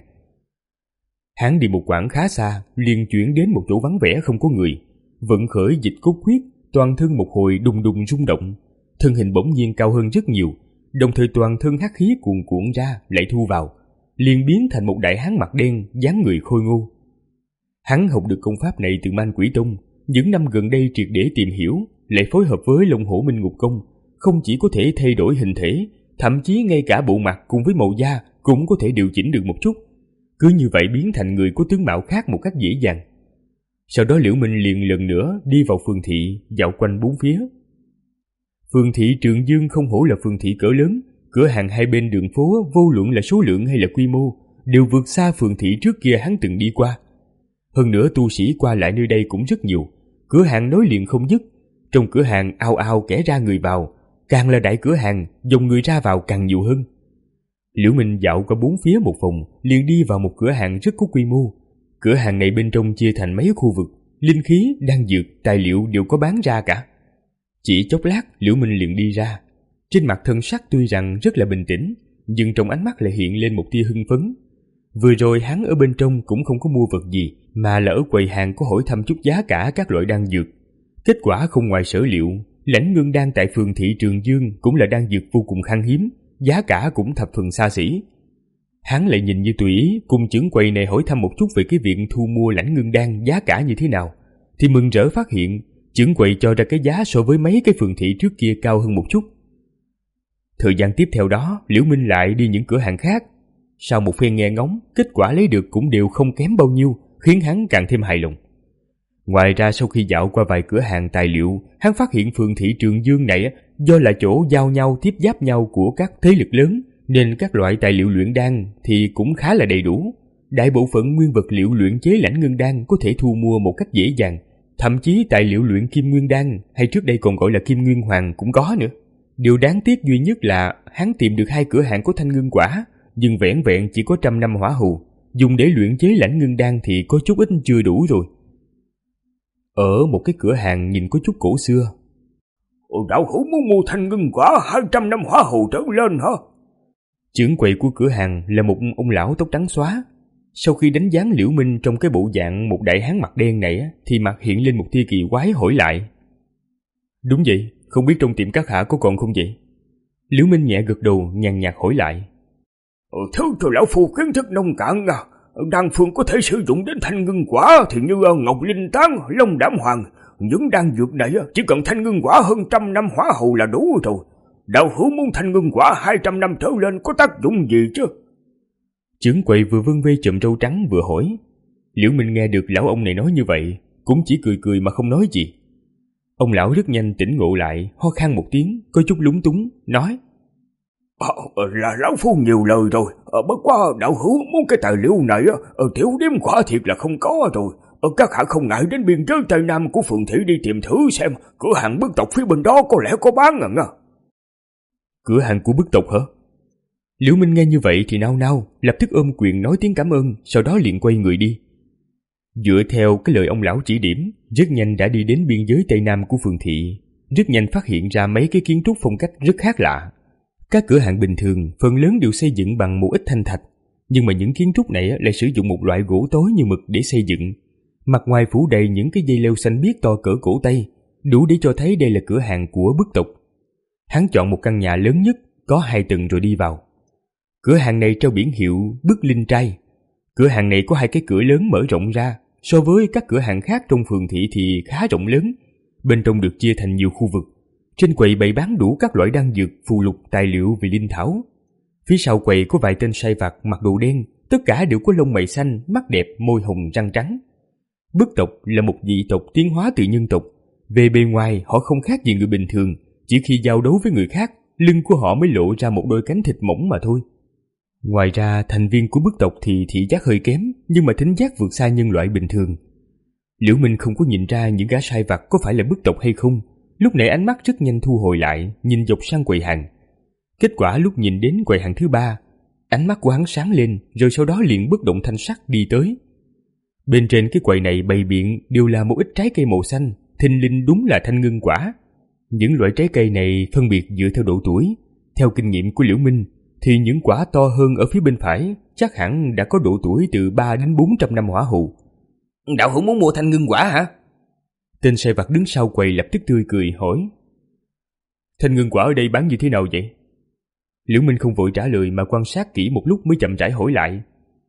Hắn đi một quãng khá xa, liền chuyển đến một chỗ vắng vẻ không có người, vận khởi dịch cốt quyết, toàn thân một hồi đùng đùng rung động, thân hình bỗng nhiên cao hơn rất nhiều, đồng thời toàn thân hắc khí cuồn cuộn ra lại thu vào, liền biến thành một đại hán mặt đen, dáng người khôi ngô. Hắn học được công pháp này từ Man Quỷ Tông, những năm gần đây triệt để tìm hiểu, lại phối hợp với Long Hổ Minh Ngục Công, không chỉ có thể thay đổi hình thể, thậm chí ngay cả bộ mặt cùng với màu da cũng có thể điều chỉnh được một chút. Cứ như vậy biến thành người có tướng mạo khác một cách dễ dàng. Sau đó Liễu Minh liền lần nữa đi vào phường thị, dạo quanh bốn phía. Phường thị Trường Dương không hổ là phường thị cỡ lớn, cửa hàng hai bên đường phố vô luận là số lượng hay là quy mô đều vượt xa phường thị trước kia hắn từng đi qua. Hơn nữa tu sĩ qua lại nơi đây cũng rất nhiều, cửa hàng nối liền không dứt. Trong cửa hàng ao ao kẻ ra người vào, càng là đại cửa hàng, dòng người ra vào càng nhiều hơn. Liễu Minh dạo qua bốn phía một vòng, liền đi vào một cửa hàng rất có quy mô. Cửa hàng này bên trong chia thành mấy khu vực, linh khí, đan dược, tài liệu đều có bán ra cả. Chỉ chốc lát, Liễu Minh liền đi ra. Trên mặt thân sắc tuy rằng rất là bình tĩnh, nhưng trong ánh mắt lại hiện lên một tia hưng phấn. Vừa rồi hắn ở bên trong cũng không có mua vật gì, mà là ở quầy hàng có hỏi thăm chút giá cả các loại đan dược. Kết quả không ngoài sở liệu, lãnh ngưng đan tại phường thị Trường Dương cũng là đan dược vô cùng khan hiếm, giá cả cũng thập phần xa xỉ. Hắn lại nhìn như tùy ý, cùng trưởng quầy này hỏi thăm một chút về cái việc thu mua lãnh ngưng đan giá cả như thế nào, thì mừng rỡ phát hiện trưởng quầy cho ra cái giá so với mấy cái phường thị trước kia cao hơn một chút. Thời gian tiếp theo đó, Liễu Minh lại đi những cửa hàng khác. Sau một phen nghe ngóng, kết quả lấy được cũng đều không kém bao nhiêu, khiến hắn càng thêm hài lòng. Ngoài ra sau khi dạo qua vài cửa hàng tài liệu, hắn phát hiện phường thị Trường Dương này do là chỗ giao nhau tiếp giáp nhau của các thế lực lớn, nên các loại tài liệu luyện đan thì cũng khá là đầy đủ. Đại bộ phận nguyên vật liệu luyện chế lãnh ngưng đan có thể thu mua một cách dễ dàng, thậm chí tài liệu luyện kim nguyên đan hay trước đây còn gọi là kim nguyên hoàng cũng có nữa. Điều đáng tiếc duy nhất là hắn tìm được hai cửa hàng có thanh ngưng quả, nhưng vẻn vẹn chỉ có trăm năm hỏa hù, dùng để luyện chế lãnh ngưng đan thì có chút ít chưa đủ rồi. Ở một cái cửa hàng nhìn có chút cổ xưa. Đạo hữu muốn mua thanh ngưng quả hai trăm năm hỏa hù trở lên hả? Trưởng quầy của cửa hàng là một ông lão tóc trắng xóa. Sau khi đánh giá Liễu Minh trong cái bộ dạng một đại hán mặt đen này thì mặt hiện lên một tia kỳ quái hỏi lại. Đúng vậy, không biết trong tiệm các hạ có còn không vậy? Liễu Minh nhẹ gật đầu nhàn nhạt hỏi lại. Thứ cho lão phu kiến thức nông cạn à. Đan phương có thể sử dụng đến thanh ngưng quả thì như ngọc linh tán, long đảm hoàng. Những đan dược này chỉ cần thanh ngưng quả hơn trăm năm hỏa hầu là đủ rồi. Đạo hữu muốn thanh ngưng quả hai trăm năm trở lên có tác dụng gì chứ? Trưởng quầy vừa vân vê chùm râu trắng vừa hỏi. Liễu Minh nghe được lão ông này nói như vậy, cũng chỉ cười cười mà không nói gì. Ông lão rất nhanh tỉnh ngộ lại, ho khan một tiếng, có chút lúng túng, nói. À, là lão phu nhiều lời rồi, à, bất quá đạo hữu muốn cái tài liệu này, à, tiểu điếm quả thiệt là không có rồi. À, các hạ không ngại đến biên giới Tây Nam của phường thị đi tìm thử xem, cửa hàng bức tộc phía bên đó có lẽ có bán à. Cửa hàng của bức tộc hả? Liễu Minh nghe như vậy thì nao nao, lập tức ôm quyền nói tiếng cảm ơn, sau đó liền quay người đi. Dựa theo cái lời ông lão chỉ điểm, rất nhanh đã đi đến biên giới Tây Nam của phường thị, rất nhanh phát hiện ra mấy cái kiến trúc phong cách rất khác lạ. Các cửa hàng bình thường phần lớn đều xây dựng bằng một ít thanh thạch, nhưng mà những kiến trúc này lại sử dụng một loại gỗ tối như mực để xây dựng. Mặt ngoài phủ đầy những cái dây leo xanh biếc to cỡ cổ tay, đủ để cho thấy đây là cửa hàng của bức tộc. Hắn chọn một căn nhà lớn nhất, có hai tầng rồi đi vào. Cửa hàng này treo biển hiệu Bức Linh Trai. Cửa hàng này có hai cái cửa lớn mở rộng ra, so với các cửa hàng khác trong phường thị thì khá rộng lớn. Bên trong được chia thành nhiều khu vực. Trên quầy bày bán đủ các loại đan dược, phù lục, tài liệu về linh thảo. Phía sau quầy có vài tên sai vặt mặc đồ đen, tất cả đều có lông mày xanh, mắt đẹp, môi hồng, răng trắng. Bức tộc là một dị tộc tiến hóa từ nhân tộc. Về bề ngoài họ không khác gì người bình thường, chỉ khi giao đấu với người khác, lưng của họ mới lộ ra một đôi cánh thịt mỏng mà thôi. Ngoài ra, thành viên của bức tộc thì thị giác hơi kém, nhưng mà thính giác vượt xa nhân loại bình thường. Liễu Minh không có nhìn ra những gã sai vặt có phải là bức tộc hay không. Lúc nãy ánh mắt rất nhanh thu hồi lại, nhìn dọc sang quầy hàng. Kết quả lúc nhìn đến quầy hàng thứ ba, ánh mắt của hắn sáng lên, rồi sau đó liền bất động thanh sắc đi tới. Bên trên cái quầy này bày biện đều là một ít trái cây màu xanh, thình lình đúng là thanh ngưng quả. Những loại trái cây này phân biệt dựa theo độ tuổi. Theo kinh nghiệm của Liễu Minh, thì những quả to hơn ở phía bên phải chắc hẳn đã có độ tuổi từ ba đến bốn trăm năm hỏa hù. Đạo hữu muốn mua thanh ngưng quả hả? Tên sai vặt đứng sau quầy lập tức tươi cười hỏi. Thanh ngưng quả ở đây bán như thế nào vậy? Liễu Minh không vội trả lời mà quan sát kỹ một lúc mới chậm rãi hỏi lại.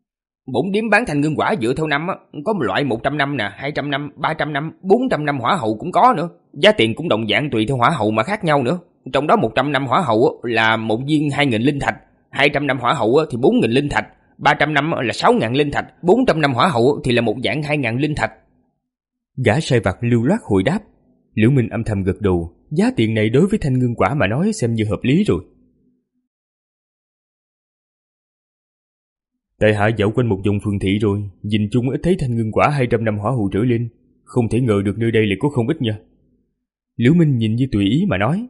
Bổn điếm bán thanh ngưng quả dựa theo năm á, có một loại một trăm năm nè, hai trăm năm, ba trăm năm, bốn trăm năm hỏa hậu cũng có nữa. Giá tiền cũng đồng dạng tùy theo hỏa hậu mà khác nhau nữa. Trong đó một trăm năm hỏa hậu là một viên hai nghìn linh thạch, hai trăm năm hỏa hậu thì bốn nghìn linh thạch, ba trăm năm là sáu nghìn linh thạch, bốn trăm năm hỏa hậu thì là một dạng hai nghìn linh thạch. Gã sai vặt lưu loát hồi đáp. Liễu Minh âm thầm gật đầu, giá tiền này đối với thanh ngưng quả mà nói xem như hợp lý rồi. Tại hạ dạo quanh một vòng phường thị rồi, nhìn chung ít thấy thanh ngưng quả hai trăm năm hỏa hậu trở lên, không thể ngờ được nơi đây lại có không ít nha. Liễu Minh nhìn như tùy ý mà nói.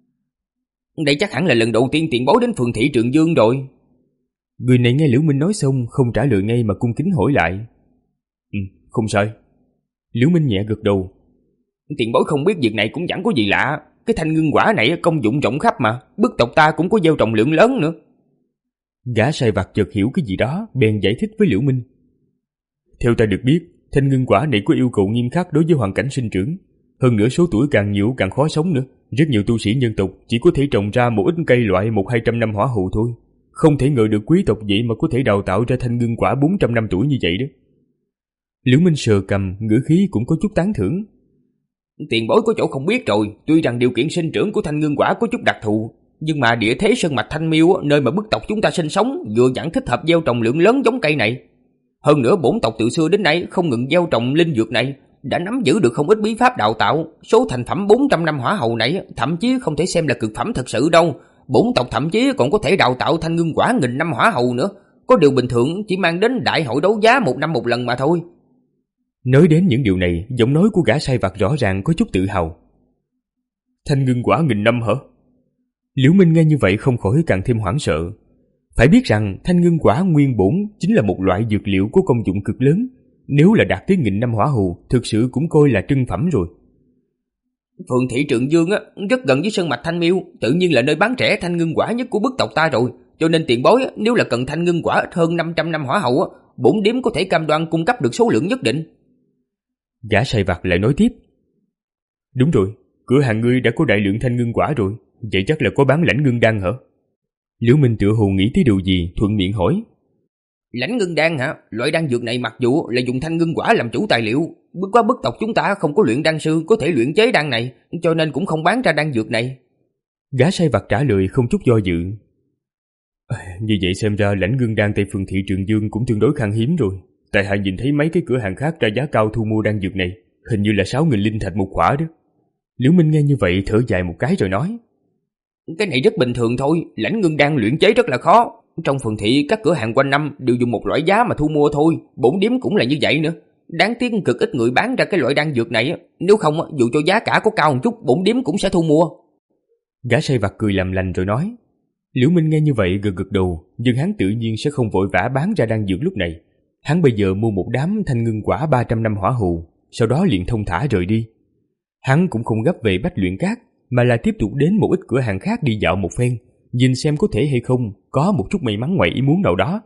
Đây chắc hẳn là lần đầu tiên tiền bối đến phường thị Trường Dương rồi. Người này nghe Liễu Minh nói xong không trả lời ngay mà cung kính hỏi lại. Ừ, không sai. Liễu Minh nhẹ gật đầu. Tiền bối không biết việc này cũng chẳng có gì lạ. Cái thanh ngưng quả này công dụng rộng khắp mà, bức tộc ta cũng có gieo trồng lượng lớn nữa. Gã sai vặt chợt hiểu cái gì đó, bèn giải thích với Liễu Minh. Theo ta được biết, thanh ngưng quả này có yêu cầu nghiêm khắc đối với hoàn cảnh sinh trưởng. Hơn nữa số tuổi càng nhiều càng khó sống nữa. Rất nhiều tu sĩ nhân tộc chỉ có thể trồng ra một ít cây loại một hai trăm năm hỏa hậu thôi. Không thể ngờ được quý tộc vậy mà có thể đào tạo ra thanh ngưng quả bốn trăm năm tuổi như vậy đó. Liễu Minh sờ cầm, ngữ khí cũng có chút tán thưởng. Tiền bối có chỗ không biết rồi. Tuy rằng điều kiện sinh trưởng của thanh ngưng quả có chút đặc thù, nhưng mà địa thế sơn mạch Thanh Miêu, nơi mà bức tộc chúng ta sinh sống, vừa chẳng thích hợp gieo trồng lượng lớn giống cây này. Hơn nữa bổn tộc từ xưa đến nay không ngừng gieo trồng linh dược này, đã nắm giữ được không ít bí pháp đào tạo. Số thành phẩm bốn trăm năm hỏa hậu này thậm chí không thể xem là cực phẩm thật sự đâu. Bổn tộc thậm chí còn có thể đào tạo thanh ngưng quả nghìn năm hỏa hậu nữa. Có điều bình thường chỉ mang đến đại hội đấu giá một năm một lần mà thôi. Nói đến những điều này, giọng nói của gã sai vặt rõ ràng có chút tự hào. Thanh ngưng quả nghìn năm hả? Liễu Minh nghe như vậy không khỏi càng thêm hoảng sợ. Phải biết rằng thanh ngưng quả nguyên bổn chính là một loại dược liệu có công dụng cực lớn. Nếu là đạt tới nghìn năm hỏa hậu, thực sự cũng coi là trân phẩm rồi. Phường thị Trường Dương á, rất gần với sơn mạch Thanh Miêu, tự nhiên là nơi bán rẻ thanh ngưng quả nhất của bức tộc ta rồi. Cho nên tiền bối, nếu là cần thanh ngưng quả ít hơn năm trăm năm hỏa hậu, bổn điếm có thể cam đoan cung cấp được số lượng nhất định. Gã sai vặt lại nói tiếp. Đúng rồi, cửa hàng ngươi đã có đại lượng thanh ngưng quả rồi, vậy chắc là có bán lãnh ngưng đan hả? Liễu Minh tựa hồ nghĩ tới điều gì, thuận miệng hỏi. Lãnh ngưng đan hả? Loại đan dược này mặc dù là dùng thanh ngưng quả làm chủ tài liệu, bất quá bức tộc chúng ta không có luyện đan sư có thể luyện chế đan này, cho nên cũng không bán ra đan dược này. Gã sai vặt trả lời không chút do dự. À, như vậy xem ra lãnh ngưng đan tại phường thị Trường Dương cũng tương đối khan hiếm rồi. Tại hạ nhìn thấy mấy cái cửa hàng khác ra giá cao thu mua đan dược này, hình như là sáu nghìn linh thạch một khỏa đó. Liễu Minh nghe như vậy thở dài một cái rồi nói. Cái này rất bình thường thôi, lãnh ngưng đan luyện chế rất là khó. Trong phường thị các cửa hàng quanh năm đều dùng một loại giá mà thu mua thôi, bổn điếm cũng là như vậy nữa. Đáng tiếc cực ít người bán ra cái loại đan dược này, nếu không dù cho giá cả có cao một chút bổn điếm cũng sẽ thu mua. Gã sai vặt cười làm lành rồi nói. Liễu Minh nghe như vậy gật gật đầu, nhưng hắn tự nhiên sẽ không vội vã bán ra đan dược lúc này. Hắn bây giờ mua một đám thanh ngưng quả ba trăm năm hỏa hậu, sau đó liền thông thả rời đi. Hắn cũng không gấp về Bách Luyện Cát, mà là tiếp tục đến một ít cửa hàng khác đi dạo một phen, nhìn xem có thể hay không có một chút may mắn ngoài ý muốn nào đó.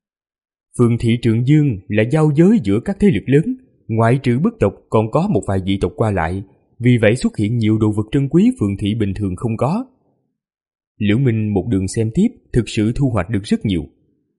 Phường thị Trường Dương là giao giới giữa các thế lực lớn, ngoại trừ bức tộc còn có một vài dị tộc qua lại, vì vậy xuất hiện nhiều đồ vật trân quý phường thị bình thường không có. Liễu Minh một đường xem tiếp, thực sự thu hoạch được rất nhiều.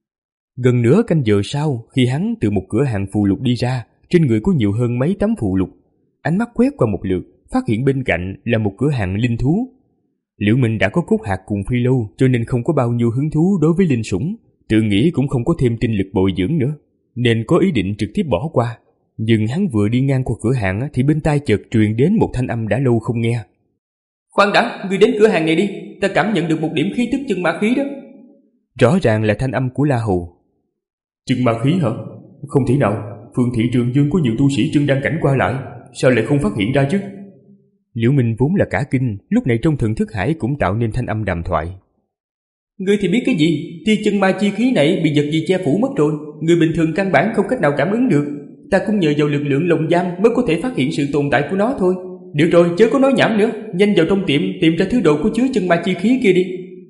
Gần nửa canh giờ sau, khi hắn từ một cửa hàng phù lục đi ra, trên người có nhiều hơn mấy tấm phù lục. Ánh mắt quét qua một lượt, phát hiện bên cạnh là một cửa hàng linh thú. Liễu Minh đã có cốt hạt cùng phi lâu, cho nên không có bao nhiêu hứng thú đối với linh sủng, tự nghĩ cũng không có thêm tinh lực bồi dưỡng nữa, nên có ý định trực tiếp bỏ qua. Nhưng hắn vừa đi ngang qua cửa hàng thì bên tai chợt truyền đến một thanh âm đã lâu không nghe. Khoan đã, ngươi đến cửa hàng này đi, ta cảm nhận được một điểm khí tức chân ma khí đó. Rõ ràng là thanh âm của La Hầu. Chân ma khí hả? Không thể nào, phường thị Trường Dương có nhiều tu sĩ chân đan cảnh qua lại, sao lại không phát hiện ra chứ? Liễu Minh vốn là cả kinh, lúc này trong thần thức hải cũng tạo nên thanh âm đàm thoại. Ngươi thì biết cái gì? Tia chân ma chi khí này bị vật gì che phủ mất rồi, người bình thường căn bản không cách nào cảm ứng được. Ta cũng nhờ vào lực lượng lồng giam mới có thể phát hiện sự tồn tại của nó thôi. Được rồi, chớ có nói nhảm nữa, nhanh vào trong tiệm tìm ra thứ đồ có chứa chân ma chi khí kia đi.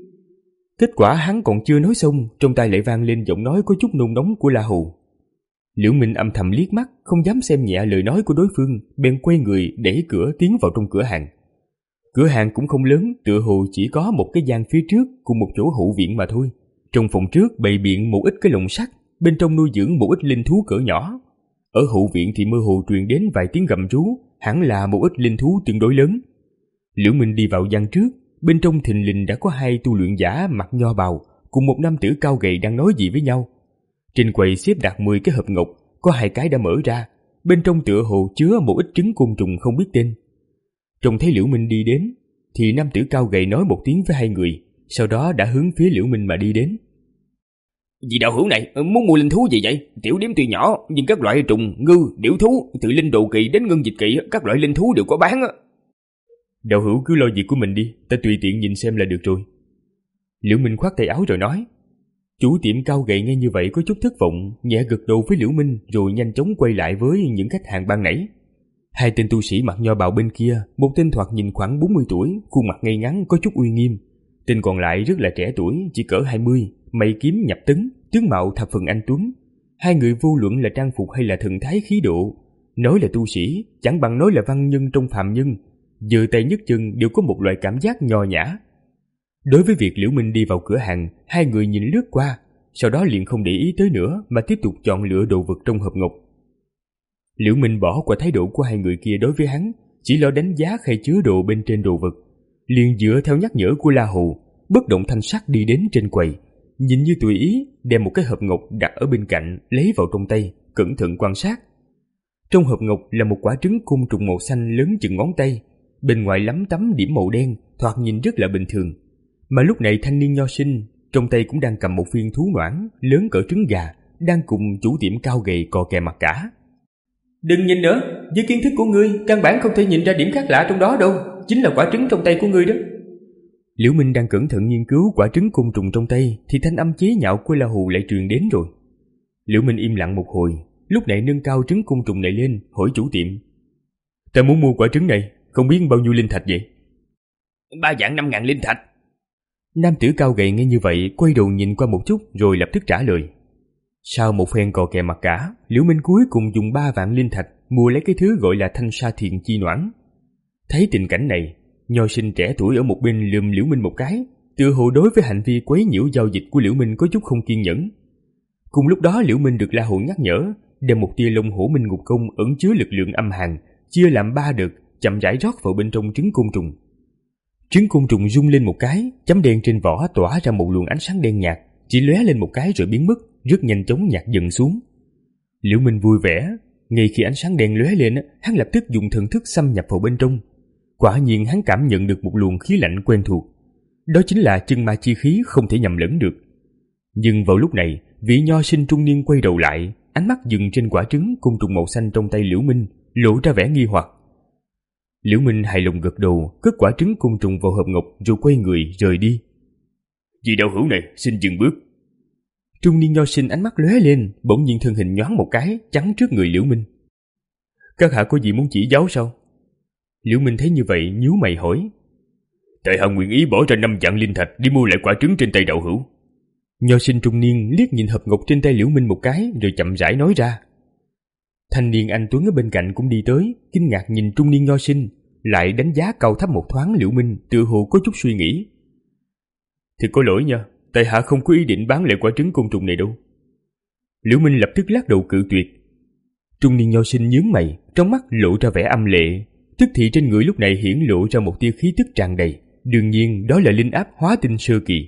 Kết quả hắn còn chưa nói xong, trong tai lại vang lên giọng nói có chút nôn nóng của La Hầu. Liễu Minh âm thầm liếc mắt, không dám xem nhẹ lời nói của đối phương, bèn quay người đẩy cửa tiến vào trong cửa hàng. Cửa hàng cũng không lớn, tựa hồ chỉ có một cái gian phía trước cùng một chỗ hậu viện mà thôi. Trong phòng trước bày biện một ít cái lồng sắt, bên trong nuôi dưỡng một ít linh thú cỡ nhỏ. Ở hậu viện thì mơ hồ truyền đến vài tiếng gầm rú, hẳn là một ít linh thú tương đối lớn. Liễu Minh đi vào gian trước, bên trong thình lình đã có hai tu luyện giả mặc nho bào cùng một nam tử cao gầy đang nói gì với nhau. Trên quầy xếp đặt mười cái hộp ngọc, có hai cái đã mở ra, bên trong tựa hồ chứa một ít trứng côn trùng không biết tên. Trông thấy Liễu Minh đi đến, thì nam tử cao gầy nói một tiếng với hai người, sau đó đã hướng phía Liễu Minh mà đi đến. Vị đạo hữu này, muốn mua linh thú gì vậy? Tiểu điếm tuy nhỏ, nhưng các loại trùng, ngư, điểu thú, từ linh đồ kỳ đến ngân dịch kỳ, các loại linh thú đều có bán. Đạo hữu cứ lo việc của mình đi, ta tùy tiện nhìn xem là được rồi. Liễu Minh khoát tay áo rồi nói. Chủ tiệm cao gầy nghe như vậy có chút thất vọng, nhẹ gật đầu với Liễu Minh rồi nhanh chóng quay lại với những khách hàng ban nãy. Hai tên tu sĩ mặc nho bào bên kia, một tên thoạt nhìn khoảng bốn mươi tuổi, khuôn mặt ngay ngắn có chút uy nghiêm. Tên còn lại rất là trẻ tuổi, chỉ cỡ hai mươi, mày kiếm nhập tấn, tướng mạo thập phần anh tuấn. Hai người vô luận là trang phục hay là thần thái khí độ, nói là tu sĩ, chẳng bằng nói là văn nhân trong phàm nhân. Giơ tay nhấc chân đều có một loại cảm giác nho nhã. Đối với việc Liễu Minh đi vào cửa hàng, hai người nhìn lướt qua, sau đó liền không để ý tới nữa mà tiếp tục chọn lựa đồ vật trong hộp ngọc. Liễu Minh bỏ qua thái độ của hai người kia đối với hắn, chỉ lo đánh giá khay chứa đồ bên trên đồ vật, liền dựa theo nhắc nhở của La Hồ, bất động thanh sắc đi đến trên quầy, nhìn như tùy ý đem một cái hộp ngọc đặt ở bên cạnh lấy vào trong tay, cẩn thận quan sát. Trong hộp ngọc là một quả trứng côn trùng màu xanh lớn chừng ngón tay, bên ngoài lấm tấm điểm màu đen, thoạt nhìn rất là bình thường. Mà lúc này thanh niên nho sinh trong tay cũng đang cầm một viên thú noãn lớn cỡ trứng gà, đang cùng chủ tiệm cao gầy cò kè mặt cả. Đừng nhìn nữa, với kiến thức của ngươi, căn bản không thể nhìn ra điểm khác lạ trong đó đâu, chính là quả trứng trong tay của ngươi đó. Liễu Minh đang cẩn thận nghiên cứu quả trứng côn trùng trong tay thì thanh âm chế nhạo của La Hù lại truyền đến rồi. Liễu Minh im lặng một hồi, lúc này nâng cao trứng côn trùng này lên, hỏi chủ tiệm. Ta muốn mua quả trứng này, không biết bao nhiêu linh thạch vậy? Ba vạn năm ngàn linh thạch. Nam tử cao gầy nghe như vậy, quay đầu nhìn qua một chút rồi lập tức trả lời. Sau một phen cò kè mặt cả, Liễu Minh cuối cùng dùng ba vạn linh thạch mua lấy cái thứ gọi là thanh sa thiện chi noãn. Thấy tình cảnh này, nho sinh trẻ tuổi ở một bên lườm Liễu Minh một cái, tựa hồ đối với hành vi quấy nhiễu giao dịch của Liễu Minh có chút không kiên nhẫn. Cùng lúc đó Liễu Minh được La Hồn nhắc nhở, đem một tia Long Hổ Minh Ngục Công ẩn chứa lực lượng âm hàn, chia làm ba đợt, chậm rãi rót vào bên trong trứng côn trùng. Trứng côn trùng rung lên một cái, chấm đen trên vỏ tỏa ra một luồng ánh sáng đen nhạt, chỉ lóe lên một cái rồi biến mất, rất nhanh chóng nhạt dần xuống. Liễu Minh vui vẻ, ngay khi ánh sáng đen lóe lên, hắn lập tức dùng thần thức xâm nhập vào bên trong. Quả nhiên hắn cảm nhận được một luồng khí lạnh quen thuộc. Đó chính là chân ma chi khí không thể nhầm lẫn được. Nhưng vào lúc này, vị nho sinh trung niên quay đầu lại, ánh mắt dừng trên quả trứng côn trùng màu xanh trong tay Liễu Minh, lộ ra vẻ nghi hoặc. Liễu Minh hài lòng gật đầu, cất quả trứng côn trùng vào hộp ngọc rồi quay người rời đi. Vị đạo hữu này, xin dừng bước. Trung niên nho sinh ánh mắt lóe lên, bỗng nhiên thân hình nhoáng một cái, chắn trước người Liễu Minh. Các hạ có gì muốn chỉ giáo sao? Liễu Minh thấy như vậy, nhíu mày hỏi. Tại hạ nguyện ý bỏ ra năm vạn linh thạch đi mua lại quả trứng trên tay đạo hữu. Nho sinh trung niên liếc nhìn hộp ngọc trên tay Liễu Minh một cái, rồi chậm rãi nói ra. Thanh niên anh tuấn ở bên cạnh cũng đi tới, kinh ngạc nhìn trung niên nho sinh, lại đánh giá cao thấp một thoáng Liễu Minh, tựa hồ có chút suy nghĩ. Thì có lỗi nha, tại hạ không có ý định bán lại quả trứng côn trùng này đâu. Liễu Minh lập tức lắc đầu cự tuyệt. Trung niên nho sinh nhướng mày, trong mắt lộ ra vẻ âm lệ, tức thì trên người lúc này hiển lộ ra một tia khí tức tràn đầy, đương nhiên đó là linh áp hóa tinh sơ kỳ.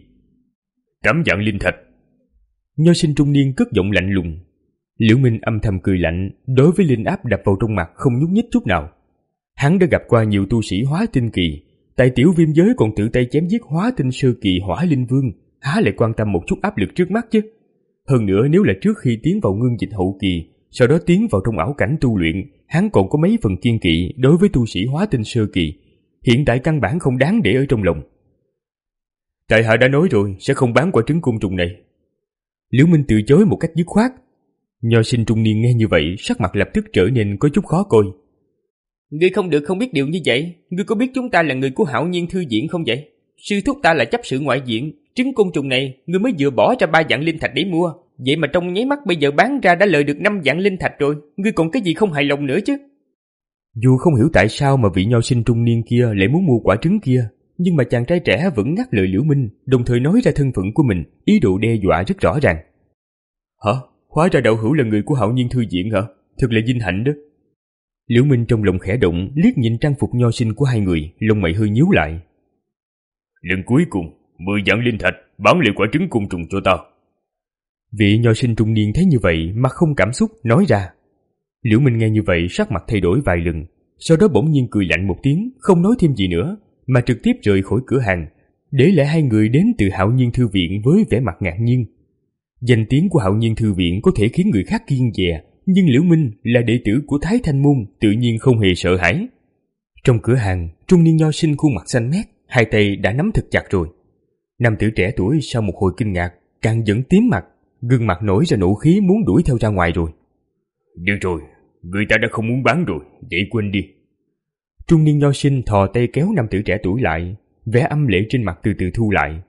Tám vạn linh thạch. Nho sinh trung niên cất giọng lạnh lùng. Liễu Minh âm thầm cười lạnh, đối với linh áp đập vào trong mặt không nhúc nhích chút nào. Hắn đã gặp qua nhiều tu sĩ hóa tinh kỳ, tại tiểu viêm giới còn tự tay chém giết hóa tinh sơ kỳ hỏa linh vương, há lại quan tâm một chút áp lực trước mắt chứ. Hơn nữa nếu là trước khi tiến vào ngưng dịch hậu kỳ, sau đó tiến vào trong ảo cảnh tu luyện, hắn còn có mấy phần kiên kỵ đối với tu sĩ hóa tinh sơ kỳ, hiện tại căn bản không đáng để ở trong lòng. Tại hạ đã nói rồi, sẽ không bán quả trứng côn trùng này. Liễu Minh từ chối một cách dứt khoát. Nho sinh trung niên nghe như vậy, sắc mặt lập tức trở nên có chút khó coi. Ngươi không được không biết điều như vậy, ngươi có biết chúng ta là người của Hạo Nhiên Thư Viện không vậy? Sư thúc ta là chấp sự ngoại viện, trứng côn trùng này ngươi mới vừa bỏ ra ba vạn linh thạch để mua, vậy mà trong nháy mắt bây giờ bán ra đã lợi được năm vạn linh thạch rồi, ngươi còn cái gì không hài lòng nữa chứ? Dù không hiểu tại sao mà vị nho sinh trung niên kia lại muốn mua quả trứng kia, nhưng mà chàng trai trẻ vẫn ngắt lời Liễu Minh, đồng thời nói ra thân phận của mình, ý đồ đe dọa rất rõ ràng. Hả? Hóa ra đạo hữu là người của Hạo Nhiên Thư Viện hả? Thật là vinh hạnh đó. Liễu Minh trong lòng khẽ động, liếc nhìn trang phục nho sinh của hai người, lông mày hơi nhíu lại. Lần cuối cùng, mười vạn linh thạch bán lại quả trứng côn trùng cho ta. Vị nho sinh trung niên thấy như vậy mà không cảm xúc nói ra. Liễu Minh nghe như vậy sắc mặt thay đổi vài lần, sau đó bỗng nhiên cười lạnh một tiếng, không nói thêm gì nữa, mà trực tiếp rời khỏi cửa hàng, để lại hai người đến từ Hạo Nhiên Thư Viện với vẻ mặt ngạc nhiên. Danh tiếng của Hạo Nhiên Thư Viện có thể khiến người khác kiêng dè, nhưng Liễu Minh là đệ tử của Thái Thanh Môn, tự nhiên không hề sợ hãi. Trong cửa hàng, trung niên nho sinh khuôn mặt xanh mét, hai tay đã nắm thật chặt rồi. Nam tử trẻ tuổi sau một hồi kinh ngạc, càng vẫn tím mặt, gương mặt nổi ra nộ khí muốn đuổi theo ra ngoài rồi. Được rồi, người ta đã không muốn bán rồi, vậy quên đi. Trung niên nho sinh thò tay kéo nam tử trẻ tuổi lại, vẻ âm lệ trên mặt từ từ thu lại.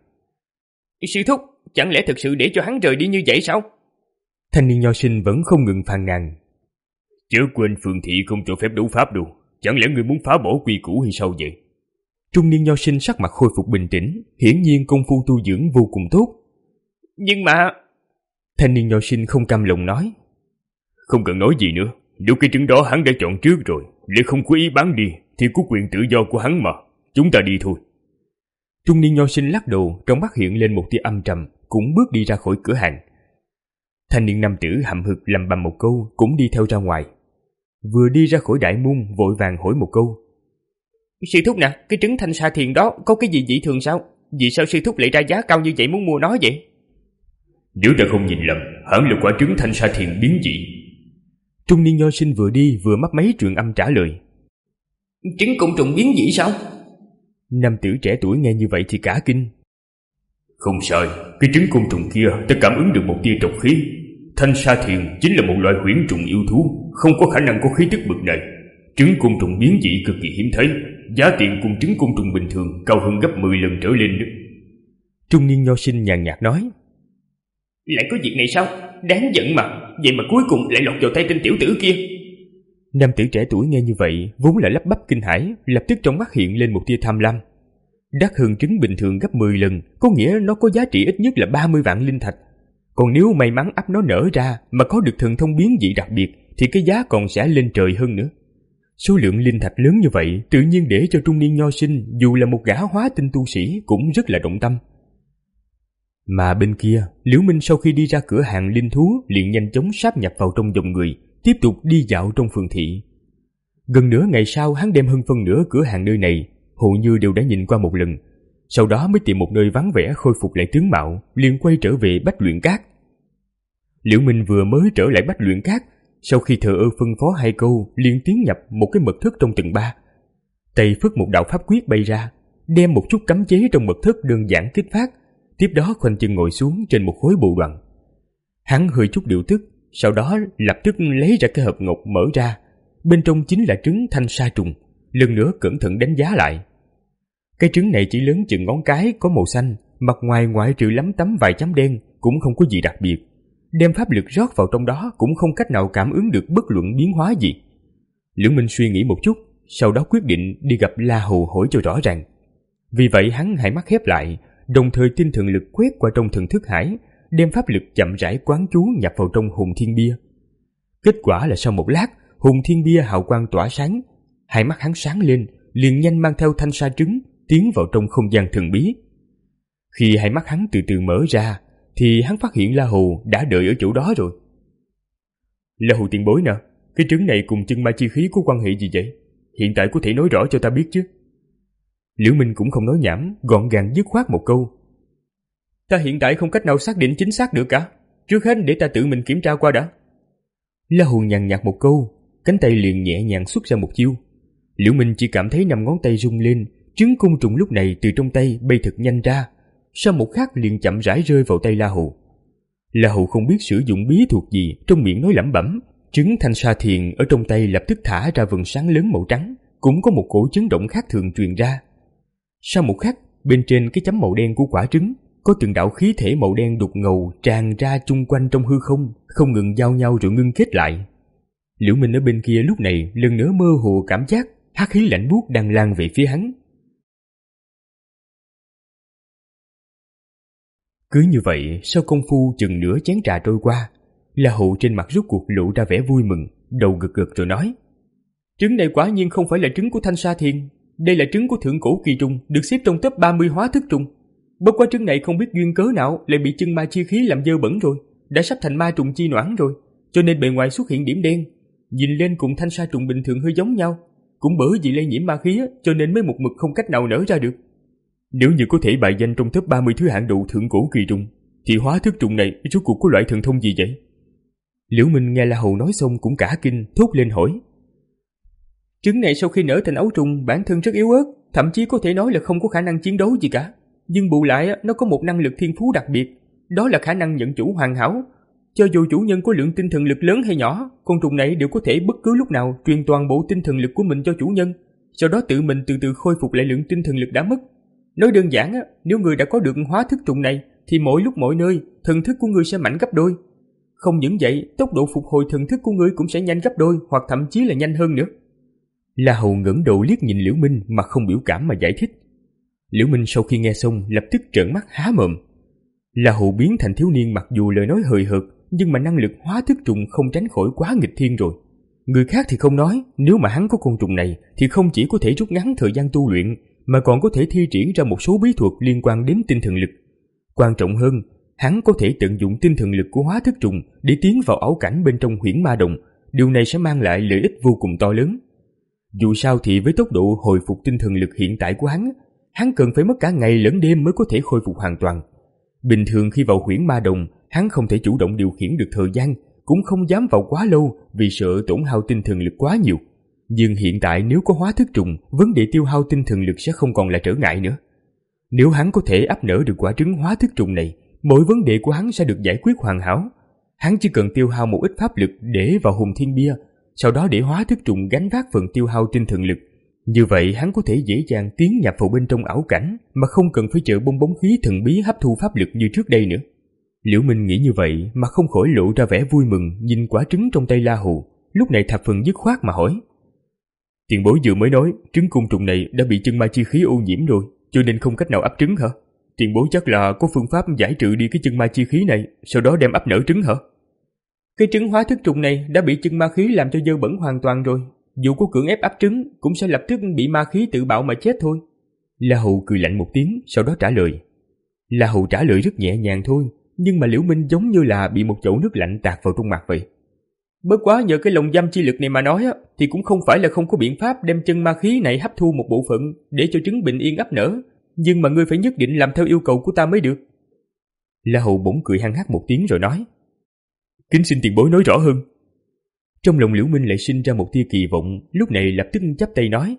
Sư thúc, chẳng lẽ thực sự để cho hắn rời đi như vậy sao? Thanh niên nho sinh vẫn không ngừng phàn nàn. Chớ quên phường thị không cho phép đấu pháp đâu, chẳng lẽ người muốn phá bỏ quy củ hay sao vậy? Trung niên nho sinh sắc mặt khôi phục bình tĩnh, hiển nhiên công phu tu dưỡng vô cùng tốt. Nhưng mà... Thanh niên nho sinh không cam lòng nói. Không cần nói gì nữa, nếu cái trứng đó hắn đã chọn trước rồi, nếu không có ý bán đi thì có quyền tự do của hắn mà, chúng ta đi thôi. Trung niên nho sinh lắc đầu, trong mắt hiện lên một tia âm trầm, cũng bước đi ra khỏi cửa hàng. Thanh niên nam tử hậm hực lầm bầm một câu, cũng đi theo ra ngoài. Vừa đi ra khỏi đại môn, vội vàng hỏi một câu. Sư thúc nè, cái trứng thanh sa thiền đó có cái gì dị thường sao? Vì sao sư thúc lại ra giá cao như vậy muốn mua nó vậy? Nếu ta không nhìn lầm, hẳn là quả trứng thanh sa thiền biến dị. Trung niên nho sinh vừa đi vừa mấp máy truyền âm trả lời. Trứng côn trùng biến dị sao? Nam tử trẻ tuổi nghe như vậy thì cả kinh. Không sai, cái trứng côn trùng kia ta cảm ứng được một tia trọc khí. Thanh sa thiền chính là một loại huyễn trùng yêu thú, không có khả năng có khí tức bực này. Trứng côn trùng biến dị cực kỳ hiếm thấy, giá tiền cùng trứng côn trùng bình thường cao hơn gấp mười lần trở lên nữa. Trung niên nho sinh nhàn nhạt nói. Lại có việc này sao? Đáng giận mà, vậy mà cuối cùng lại lọt vào tay tên tiểu tử kia. Nam tử trẻ tuổi nghe như vậy vốn là lắp bắp kinh hãi, lập tức trong mắt hiện lên một tia tham lam. Đắt hơn trứng bình thường gấp mười lần, có nghĩa nó có giá trị ít nhất là ba mươi vạn linh thạch. Còn nếu may mắn ấp nó nở ra mà có được thần thông biến dị đặc biệt thì cái giá còn sẽ lên trời hơn nữa. Số lượng linh thạch lớn như vậy tự nhiên để cho trung niên nho sinh dù là một gã hóa tinh tu sĩ cũng rất là động tâm. Mà bên kia, Liễu Minh sau khi đi ra cửa hàng linh thú liền nhanh chóng sáp nhập vào trong dòng người, tiếp tục đi dạo trong phường thị. Gần nửa ngày sau, hắn đem hơn phân nửa cửa hàng nơi này hầu như đều đã nhìn qua một lần, sau đó mới tìm một nơi vắng vẻ khôi phục lại tướng mạo, liền quay trở về Bách Luyện Cát. Liễu Minh vừa mới trở lại Bách Luyện Cát, sau khi thờ ơ phân phó hai câu, liền tiến nhập một cái mật thất trong tầng ba. Tay phất một đạo pháp quyết bay ra, đem một chút cấm chế trong mật thất đơn giản kích phát, tiếp đó khoanh chân ngồi xuống trên một khối bồ đoàn. Hắn hơi chút điều tức, sau đó lập tức lấy ra cái hộp ngọc mở ra, bên trong chính là trứng thanh sa trùng, lần nữa cẩn thận đánh giá lại. Cái trứng này chỉ lớn chừng ngón cái, có màu xanh, mặt ngoài ngoại trừ lấm tấm vài chấm đen cũng không có gì đặc biệt. Đem pháp lực rót vào trong đó cũng không cách nào cảm ứng được bất luận biến hóa gì. Liễu Minh suy nghĩ một chút, sau đó quyết định đi gặp La Hầu hỏi cho rõ ràng. Vì vậy hắn hai mắt khép lại, đồng thời tinh thần lực quét qua trong thần thức hải, đem pháp lực chậm rãi quán chú nhập vào trong hồn thiên bia. Kết quả là sau một lát, hồn thiên bia hào quang tỏa sáng, hai mắt hắn sáng lên, liền nhanh mang theo thanh sa trứng tiến vào trong không gian thần bí. Khi hai mắt hắn từ từ mở ra, thì hắn phát hiện La Hầu đã đợi ở chỗ đó rồi. La Hầu tiền bối nè, cái trứng này cùng chân ma chi khí có quan hệ gì vậy? Hiện tại có thể nói rõ cho ta biết chứ? Liễu Minh cũng không nói nhảm, gọn gàng dứt khoát một câu. Ta hiện tại không cách nào xác định chính xác được cả, trước hết để ta tự mình kiểm tra qua đã. La Hầu nhàn nhạt một câu, cánh tay liền nhẹ nhàng xuất ra một chiêu. Liễu Minh chỉ cảm thấy năm ngón tay rung lên, trứng côn trùng lúc này từ trong tay bay thật nhanh ra, sau một khắc liền chậm rãi rơi vào tay La Hầu. La Hầu không biết sử dụng bí thuật gì, trong miệng nói lẩm bẩm, trứng thanh sa thiền ở trong tay lập tức thả ra vầng sáng lớn màu trắng, cũng có một cổ chấn động khác thường truyền ra. Sau một khắc, bên trên cái chấm màu đen của quả trứng có từng đạo khí thể màu đen đục ngầu tràn ra chung quanh trong hư không, không ngừng giao nhau rồi ngưng kết lại. Liễu Minh ở bên kia lúc này lần nữa mơ hồ cảm giác hắc khí lạnh buốt đang lan về phía hắn. Cứ như vậy, sau công phu chừng nửa chén trà trôi qua, La Hầu trên mặt rốt cuộc lộ ra vẻ vui mừng, đầu gật gật rồi nói: Trứng này quả nhiên không phải là trứng của Thanh Sa Thiền, đây là trứng của thượng cổ kỳ trùng, được xếp trong top ba mươi hóa thức trùng. Bất quá trứng này không biết duyên cớ nào lại bị chân ma chi khí làm dơ bẩn rồi, đã sắp thành ma trùng chi noãn rồi, cho nên bề ngoài xuất hiện điểm đen, nhìn lên cùng Thanh Sa trùng bình thường hơi giống nhau. Cũng bởi vì lây nhiễm ma khí á, cho nên mới một mực không cách nào nở ra được. Nếu như có thể bài danh trong top ba mươi thứ hạng đầu thượng cổ kỳ trùng, thì hóa thức trùng này rốt cuộc có loại thần thông gì vậy? Liễu Minh nghe La Hầu nói xong cũng cả kinh, thốt lên hỏi: Trứng này sau khi nở thành ấu trùng bản thân rất yếu ớt, thậm chí có thể nói là không có khả năng chiến đấu gì cả. Nhưng bù lại nó có một năng lực thiên phú đặc biệt, đó là khả năng nhận chủ hoàn hảo. Cho dù chủ nhân có lượng tinh thần lực lớn hay nhỏ, con trùng này đều có thể bất cứ lúc nào truyền toàn bộ tinh thần lực của mình cho chủ nhân, sau đó tự mình từ từ khôi phục lại lượng tinh thần lực đã mất. Nói đơn giản, nếu người đã có được hóa thức trùng này, thì mỗi lúc mỗi nơi thần thức của người sẽ mạnh gấp đôi. Không những vậy, tốc độ phục hồi thần thức của người cũng sẽ nhanh gấp đôi, hoặc thậm chí là nhanh hơn nữa. La Hầu ngẩng đầu liếc nhìn Liễu Minh mà không biểu cảm mà giải thích. Liễu Minh sau khi nghe xong lập tức trợn mắt há mồm. La Hầu biến thành thiếu niên mặc dù lời nói hời hợt, nhưng mà năng lực hóa thức trùng không tránh khỏi quá nghịch thiên rồi. Người khác thì không nói, nếu mà hắn có con trùng này thì không chỉ có thể rút ngắn thời gian tu luyện, mà còn có thể thi triển ra một số bí thuật liên quan đến tinh thần lực. Quan trọng hơn, hắn có thể tận dụng tinh thần lực của hóa thức trùng để tiến vào ảo cảnh bên trong huyễn ma đồng. Điều này sẽ mang lại lợi ích vô cùng to lớn. Dù sao thì với tốc độ hồi phục tinh thần lực hiện tại của hắn, hắn cần phải mất cả ngày lẫn đêm mới có thể khôi phục hoàn toàn. Bình thường khi vào huyễn ma đồng, hắn không thể chủ động điều khiển được thời gian, cũng không dám vào quá lâu vì sợ tổn hao tinh thần lực quá nhiều. Nhưng hiện tại nếu có hóa thức trùng, vấn đề tiêu hao tinh thần lực sẽ không còn là trở ngại nữa. Nếu hắn có thể ấp nở được quả trứng hóa thức trùng này, mọi vấn đề của hắn sẽ được giải quyết hoàn hảo. Hắn chỉ cần tiêu hao một ít pháp lực để vào hồn thiên bia, sau đó để hóa thức trùng gánh vác phần tiêu hao tinh thần lực. Như vậy hắn có thể dễ dàng tiến nhập vào bên trong ảo cảnh mà không cần phải chờ bong bóng khí thần bí hấp thu pháp lực như trước đây nữa. Liễu Minh nghĩ như vậy mà không khỏi lộ ra vẻ vui mừng nhìn quả trứng trong tay La Hầu, lúc này thập phần dứt khoát mà hỏi: Tiền bối vừa mới nói trứng côn trùng này đã bị chân ma chi khí ô nhiễm rồi, cho nên không cách nào ấp trứng hả? Tiền bối chắc là có phương pháp giải trừ đi cái chân ma chi khí này, sau đó đem ấp nở trứng hả? Cái trứng hóa thức trùng này đã bị chân ma khí làm cho dơ bẩn hoàn toàn rồi, dù có cưỡng ép ấp trứng cũng sẽ lập tức bị ma khí tự bạo mà chết thôi. La Hầu cười lạnh một tiếng, sau đó trả lời. La Hầu trả lời rất nhẹ nhàng thôi, nhưng mà Liễu Minh giống như là bị một chậu nước lạnh tạt vào trong mặt vậy. Bất quá nhờ cái lồng giam chi lực này mà nói á, thì cũng không phải là không có biện pháp đem chân ma khí này hấp thu một bộ phận để cho trứng bình yên ấp nở, nhưng mà ngươi phải nhất định làm theo yêu cầu của ta mới được. La Hầu bỗng cười hăng hắc một tiếng rồi nói: Kính xin tiền bối nói rõ hơn. Trong lòng Liễu Minh lại sinh ra một tia kỳ vọng, lúc này lập tức chắp tay nói: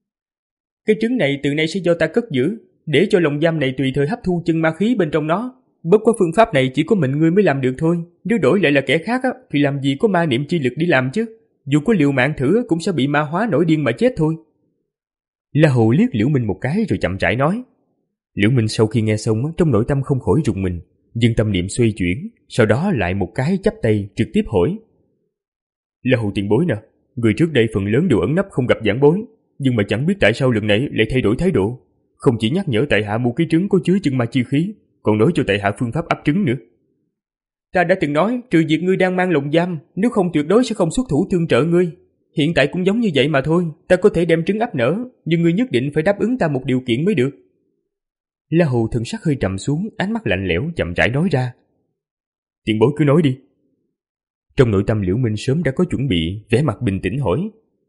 Cái trứng này từ nay sẽ do ta cất giữ, để cho lồng giam này tùy thời hấp thu chân ma khí bên trong nó. Bất quá phương pháp này chỉ có mình ngươi mới làm được thôi, nếu đổi lại là kẻ khác á, thì làm gì có ma niệm chi lực đi làm chứ, dù có liều mạng thử cũng sẽ bị ma hóa nổi điên mà chết thôi. La Hầu liếc Liễu Minh một cái rồi chậm rãi nói. Liễu Minh sau khi nghe xong trong nội tâm không khỏi rùng mình, nhưng tâm niệm xoay chuyển, sau đó lại một cái chắp tay trực tiếp hỏi: La Hầu tiền bối nè, người trước đây phần lớn đều ẩn nấp không gặp giảng bối, nhưng mà chẳng biết tại sao lần này lại thay đổi thái độ, không chỉ nhắc nhở tại hạ mua cái trứng có chứa chân ma chi khí, còn nói cho tại hạ phương pháp ấp trứng nữa. Ta đã từng nói trừ việc ngươi đang mang lồng giam, nếu không tuyệt đối sẽ không xuất thủ tương trợ ngươi. Hiện tại cũng giống như vậy mà thôi, ta có thể đem trứng ấp nở, nhưng ngươi nhất định phải đáp ứng ta một điều kiện mới được. La Hầu thần sắc hơi trầm xuống, ánh mắt lạnh lẽo chậm rãi nói ra. Tiền bối cứ nói đi. Trong nội tâm Liễu Minh sớm đã có chuẩn bị, vẻ mặt bình tĩnh hỏi.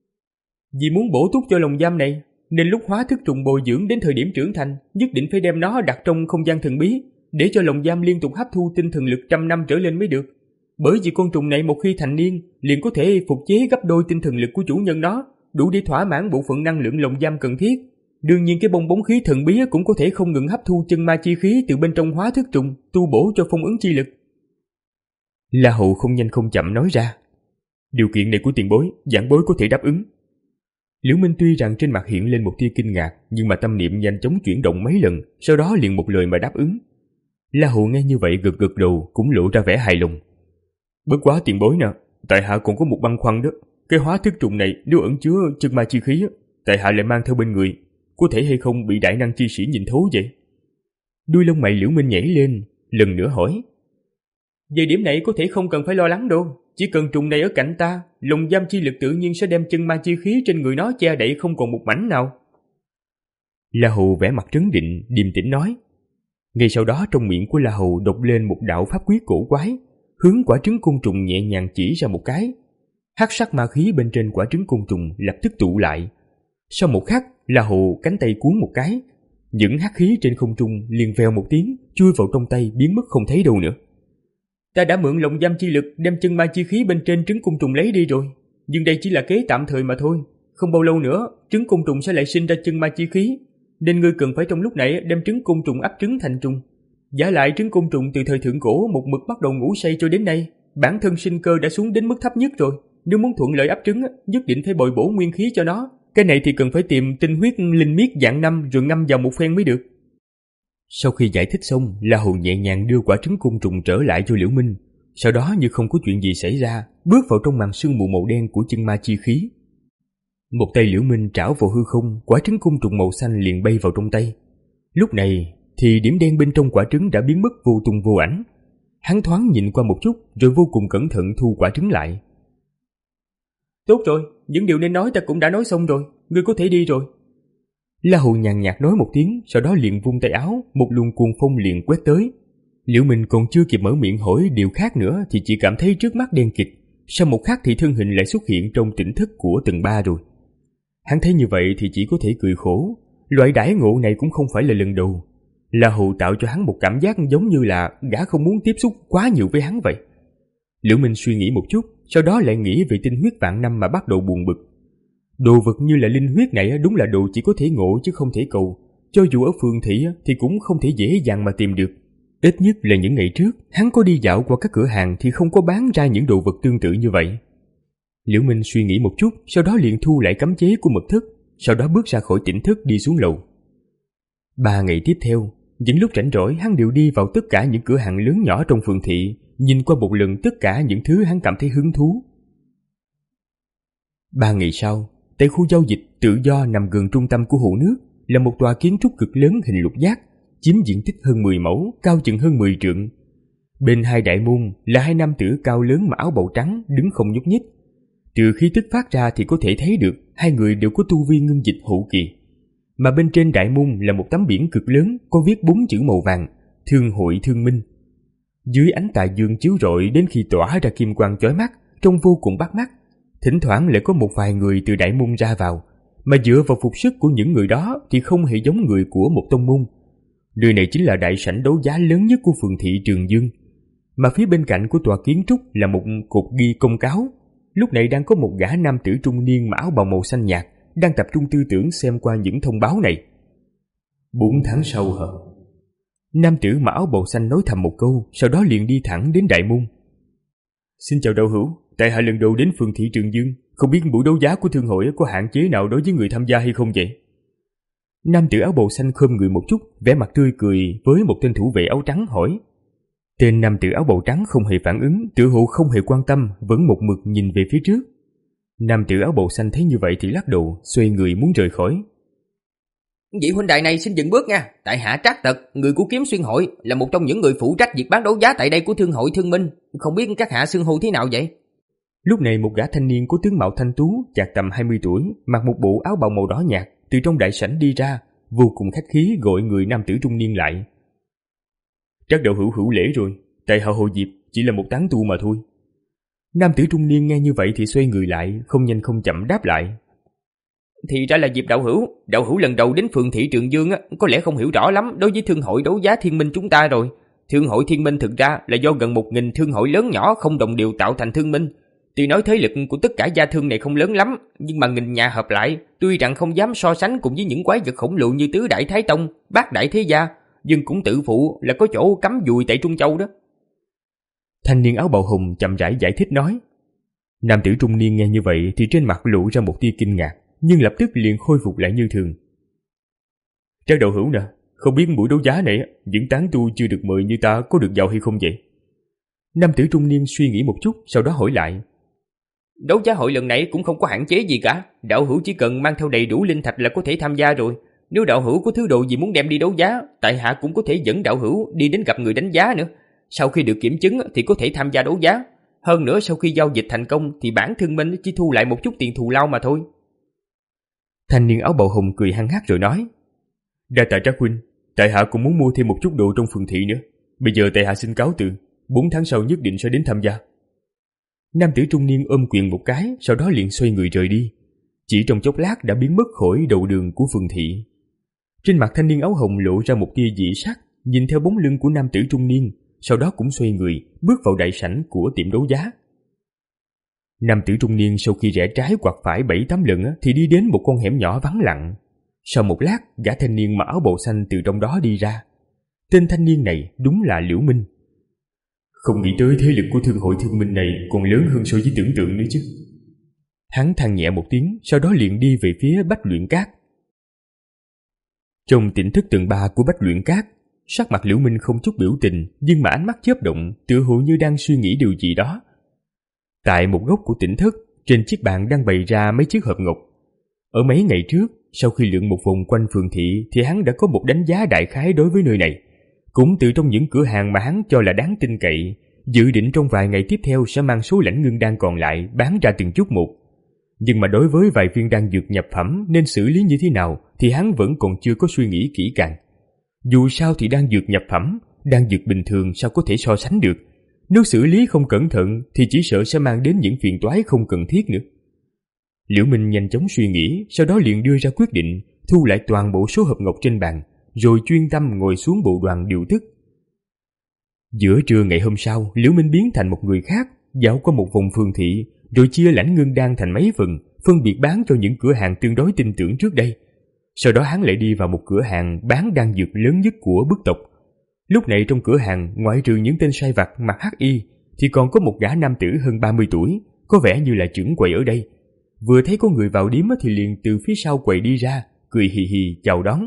Vì muốn bổ túc cho lồng giam này, nên lúc hóa thức trùng bồi dưỡng đến thời điểm trưởng thành, nhất định phải đem nó đặt trong không gian thần bí, để cho lồng giam liên tục hấp thu tinh thần lực trăm năm trở lên mới được. Bởi vì con trùng này một khi thành niên, liền có thể phục chế gấp đôi tinh thần lực của chủ nhân nó, đủ để thỏa mãn bộ phận năng lượng lồng giam cần thiết. Đương nhiên cái bong bóng khí thần bí cũng có thể không ngừng hấp thu chân ma chi khí từ bên trong hóa thức trùng, tu bổ cho phong ấn chi lực. La Hầu không nhanh không chậm nói ra. Điều kiện này của tiền bối, giảng bối có thể đáp ứng. Liễu Minh tuy rằng trên mặt hiện lên một tia kinh ngạc, nhưng mà tâm niệm nhanh chóng chuyển động mấy lần, sau đó liền một lời mà đáp ứng. La Hầu nghe như vậy gật gật đầu, cũng lộ ra vẻ hài lòng. Bất quá tiền bối nè, tại hạ còn có một băn khoăn đó. Cái hóa thức trùng này nếu ẩn chứa chân ma chi khí, tại hạ lại mang theo bên người, có thể hay không bị đại năng chi sĩ nhìn thấu vậy? Đuôi lông mày Liễu Minh nhảy lên, lần nữa hỏi. Về điểm này có thể không cần phải lo lắng đâu. Chỉ cần trùng này ở cạnh ta, lồng giam chi lực tự nhiên sẽ đem chân ma chi khí trên người nó che đậy không còn một mảnh nào. La Hầu vẻ mặt trấn định, điềm tĩnh nói. Ngay sau đó trong miệng của La Hầu đột lên một đạo pháp quyết cổ quái, hướng quả trứng côn trùng nhẹ nhàng chỉ ra một cái. Hắc sắc ma khí bên trên quả trứng côn trùng lập tức tụ lại. Sau một khắc, La Hầu cánh tay cuốn một cái, những hắc khí trên không trung liền vèo một tiếng chui vào trong tay biến mất không thấy đâu nữa. Ta đã mượn lồng giam chi lực đem chân ma chi khí bên trên trứng côn trùng lấy đi rồi, nhưng đây chỉ là kế tạm thời mà thôi. Không bao lâu nữa, trứng côn trùng sẽ lại sinh ra chân ma chi khí, nên ngươi cần phải trong lúc này đem trứng côn trùng ấp trứng thành trùng. Giả lại trứng côn trùng từ thời thượng cổ một mực bắt đầu ngủ say cho đến nay, bản thân sinh cơ đã xuống đến mức thấp nhất rồi. Nếu muốn thuận lợi ấp trứng, nhất định phải bồi bổ nguyên khí cho nó. Cái này thì cần phải tìm tinh huyết linh miết dạng năm rồi ngâm vào một phen mới được. Sau khi giải thích xong, La Hầu nhẹ nhàng đưa quả trứng côn trùng trở lại cho Liễu Minh. Sau đó như không có chuyện gì xảy ra, bước vào trong màn sương mù màu đen của chân ma chi khí. Một tay Liễu Minh trảo vào hư không, quả trứng côn trùng màu xanh liền bay vào trong tay. Lúc này thì điểm đen bên trong quả trứng đã biến mất vô tung vô ảnh. Hắn thoáng nhìn qua một chút rồi vô cùng cẩn thận thu quả trứng lại. Tốt rồi, những điều nên nói ta cũng đã nói xong rồi, ngươi có thể đi rồi. La Hầu nhàn nhạt nói một tiếng, sau đó liền vung tay áo, một luồng cuồng phong liền quét tới. Liễu Minh còn chưa kịp mở miệng hỏi điều khác nữa thì chỉ cảm thấy trước mắt đen kịt. Sau một khắc thì thân hình lại xuất hiện trong tỉnh thức của tầng ba rồi. Hắn thấy như vậy thì chỉ có thể cười khổ. Loại đãi ngộ này cũng không phải là lần đầu. La Hầu tạo cho hắn một cảm giác giống như là gã không muốn tiếp xúc quá nhiều với hắn vậy. Liễu Minh suy nghĩ một chút, sau đó lại nghĩ về tinh huyết vạn năm mà bắt đầu buồn bực. Đồ vật như là linh huyết này đúng là đồ chỉ có thể ngộ chứ không thể cầu. Cho dù ở phường thị thì cũng không thể dễ dàng mà tìm được. Ít nhất là những ngày trước, hắn có đi dạo qua các cửa hàng thì không có bán ra những đồ vật tương tự như vậy. Liễu Minh suy nghĩ một chút, sau đó liền thu lại cấm chế của mật thất, sau đó bước ra khỏi tỉnh thức đi xuống lầu. Ba ngày tiếp theo, những lúc rảnh rỗi hắn đều đi vào tất cả những cửa hàng lớn nhỏ trong phường thị, nhìn qua một lần tất cả những thứ hắn cảm thấy hứng thú. Ba ngày sau, tại khu giao dịch tự do nằm gần trung tâm của hồ nước là một tòa kiến trúc cực lớn hình lục giác, chiếm diện tích hơn mười mẫu, cao chừng hơn mười trượng. Bên hai đại môn là hai nam tử cao lớn mặc áo bào trắng đứng không nhúc nhích. Từ khí tức phát ra thì có thể thấy được hai người đều có tu vi ngưng dịch hậu kỳ. Mà bên trên đại môn là một tấm biển cực lớn có viết bốn chữ màu vàng: Thương hội Thương Minh. Dưới ánh tà dương chiếu rọi đến khi tỏa ra kim quang chói mắt, trông vô cùng bắt mắt. Thỉnh thoảng lại có một vài người từ đại môn ra vào, mà dựa vào phục sức của những người đó thì không hề giống người của một tông môn. Nơi này chính là đại sảnh đấu giá lớn nhất của phường thị Trường Dương. Mà phía bên cạnh của tòa kiến trúc là một cột ghi công cáo. Lúc này đang có một gã nam tử trung niên mặc áo bào màu xanh nhạt đang tập trung tư tưởng xem qua những thông báo này. Bốn tháng sau hả? Nam tử mặc áo bào xanh nói thầm một câu, sau đó liền đi thẳng đến đại môn. Xin chào đạo hữu, tại hạ lần đầu đến phường thị Trường Dương, không biết buổi đấu giá của thương hội có hạn chế nào đối với người tham gia hay không vậy? Nam tử áo bào xanh khom người một chút, vẻ mặt tươi cười với một tên thủ vệ áo trắng hỏi. Tên nam tử áo bào trắng không hề phản ứng, tựa hồ không hề quan tâm, vẫn một mực nhìn về phía trước. Nam tử áo bào xanh thấy như vậy thì lắc đầu, xoay người muốn rời khỏi. Vị huynh đài này xin dừng bước nha, tại hạ Trác Tật, người của Kiếm Xuyên hội, là một trong những người phụ trách việc bán đấu giá tại đây của thương hội Thương Minh, không biết các hạ xưng hô thế nào vậy? Lúc này một gã thanh niên có tướng mạo thanh tú, chạc tầm hai mươi tuổi, mặc một bộ áo bào màu đỏ nhạt, từ trong đại sảnh đi ra, vô cùng khách khí gọi người nam tử trung niên lại. Trác đạo hữu hữu lễ rồi, tại hạ Hồ Diệp, chỉ là một tán tu mà thôi. Nam tử trung niên nghe như vậy thì xoay người lại, không nhanh không chậm đáp lại. Thì ra là Diệp đạo hữu, đạo hữu lần đầu đến phường thị Trường Dương á, có lẽ không hiểu rõ lắm đối với thương hội đấu giá Thiên Minh chúng ta rồi. Thương hội Thiên Minh thực ra là do gần một nghìn thương hội lớn nhỏ không đồng đều tạo thành thương minh. Tuy nói thế lực của tất cả gia thương này không lớn lắm, nhưng mà nghìn nhà hợp lại, tuy rằng không dám so sánh cùng với những quái vật khổng lồ như Tứ Đại Thái Tông, Bát Đại Thế Gia, nhưng cũng tự phụ là có chỗ cắm dùi tại Trung Châu đó. Thanh niên áo bào hồng chậm rãi giải thích nói. Nam tử trung niên nghe như vậy thì trên mặt lộ ra một tia kinh ngạc, nhưng lập tức liền khôi phục lại như thường. Trác đạo hữu nè, không biết buổi đấu giá này những tán tu chưa được mời như ta có được vào hay không vậy? Nam tử trung niên suy nghĩ một chút, sau đó hỏi lại. Đấu giá hội lần này cũng không có hạn chế gì cả, đạo hữu chỉ cần mang theo đầy đủ linh thạch là có thể tham gia rồi. Nếu đạo hữu có thứ đồ gì muốn đem đi đấu giá, tại hạ cũng có thể dẫn đạo hữu đi đến gặp người đánh giá nữa. Sau khi được kiểm chứng thì có thể tham gia đấu giá. Hơn nữa sau khi giao dịch thành công thì bản thân mình chỉ thu lại một chút tiền thù lao mà thôi. Thanh niên áo bào hồng cười hăng hắc rồi nói: Đa tạ Trác huynh, tại hạ cũng muốn mua thêm một chút đồ trong phường thị nữa. Bây giờ tại hạ xin cáo từ, bốn tháng sau nhất định sẽ đến tham gia. Nam tử trung niên ôm quyền một cái, sau đó liền xoay người rời đi. Chỉ trong chốc lát đã biến mất khỏi đầu đường của phường thị. Trên mặt thanh niên áo hồng lộ ra một tia dị sắc, nhìn theo bóng lưng của nam tử trung niên, sau đó cũng xoay người bước vào đại sảnh của tiệm đấu giá. Nam tử trung niên sau khi rẽ trái quặt phải bảy tám lần thì đi đến một con hẻm nhỏ vắng lặng. Sau một lát, gã thanh niên mặc áo bào xanh từ trong đó đi ra. Tên thanh niên này đúng là Liễu Minh. Không nghĩ tới thế lực của thương hội Thương Minh này còn lớn hơn so với tưởng tượng nữa chứ. Hắn than nhẹ một tiếng, sau đó liền đi về phía Bách Luyện Cát. Trong tỉnh thức tầng ba của Bách Luyện Cát, sắc mặt Liễu Minh không chút biểu tình, nhưng mà ánh mắt chớp động, tựa hồ như đang suy nghĩ điều gì đó. Tại một góc của tỉnh thức, trên chiếc bàn đang bày ra mấy chiếc hộp ngọc. Ở mấy ngày trước, sau khi lượn một vòng quanh phường thị thì hắn đã có một đánh giá đại khái đối với nơi này. Cũng từ trong những cửa hàng mà hắn cho là đáng tin cậy, dự định trong vài ngày tiếp theo sẽ mang số lãnh ngưng đan còn lại bán ra từng chút một. Nhưng mà đối với vài viên đan dược nhập phẩm nên xử lý như thế nào thì hắn vẫn còn chưa có suy nghĩ kỹ càng. Dù sao thì đan dược nhập phẩm, đan dược bình thường sao có thể so sánh được. Nếu xử lý không cẩn thận thì chỉ sợ sẽ mang đến những phiền toái không cần thiết nữa. Liễu Minh nhanh chóng suy nghĩ, sau đó liền đưa ra quyết định, thu lại toàn bộ số hộp ngọc trên bàn, rồi chuyên tâm ngồi xuống bộ đoàn điều tức. Giữa trưa ngày hôm sau, Liễu Minh biến thành một người khác, dạo qua một vòng phường thị, rồi chia lãnh ngưng đan thành mấy phần, phân biệt bán cho những cửa hàng tương đối tin tưởng trước đây. Sau đó hắn lại đi vào một cửa hàng bán đan dược lớn nhất của bức tộc. Lúc này trong cửa hàng, ngoại trừ những tên sai vặt mặc hắc y, thì còn có một gã nam tử hơn ba mươi tuổi, có vẻ như là trưởng quầy ở đây. Vừa thấy có người vào điếm thì liền từ phía sau quầy đi ra, cười hì hì chào đón.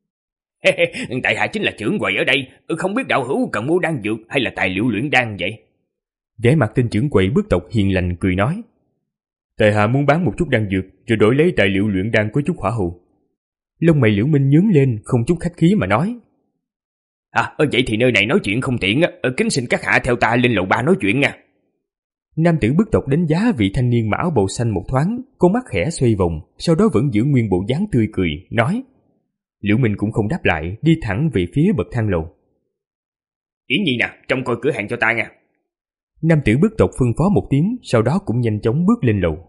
Tại hạ chính là trưởng quầy ở đây, không biết đạo hữu cần mua đan dược hay là tài liệu luyện đan vậy? Vẻ mặt tên trưởng quầy bức tộc hiền lành cười nói: Tại hạ muốn bán một chút đan dược, rồi đổi lấy tài liệu luyện đan có chút hỏa hậu. Lông mày Liễu Minh nhướng lên, không chút khách khí mà nói: À, vậy thì nơi này nói chuyện không tiện, kính xin các hạ theo ta lên lầu ba nói chuyện nha. Nam tử bức tộc đánh giá vị thanh niên mặc áo bào xanh một thoáng, con mắt khẽ xoay vòng, sau đó vẫn giữ nguyên bộ dáng tươi cười, nói. Liễu Minh cũng không đáp lại, đi thẳng về phía bậc thang lầu. Yến Nhi nè, trông coi cửa hàng cho ta nha. Nam tử bức tộc phân phó một tiếng, sau đó cũng nhanh chóng bước lên lầu.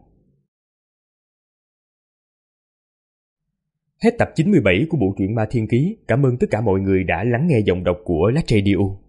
Hết tập chín mươi bảy của bộ truyện Ma Thiên Ký. Cảm ơn tất cả mọi người đã lắng nghe giọng đọc của Lát Radio.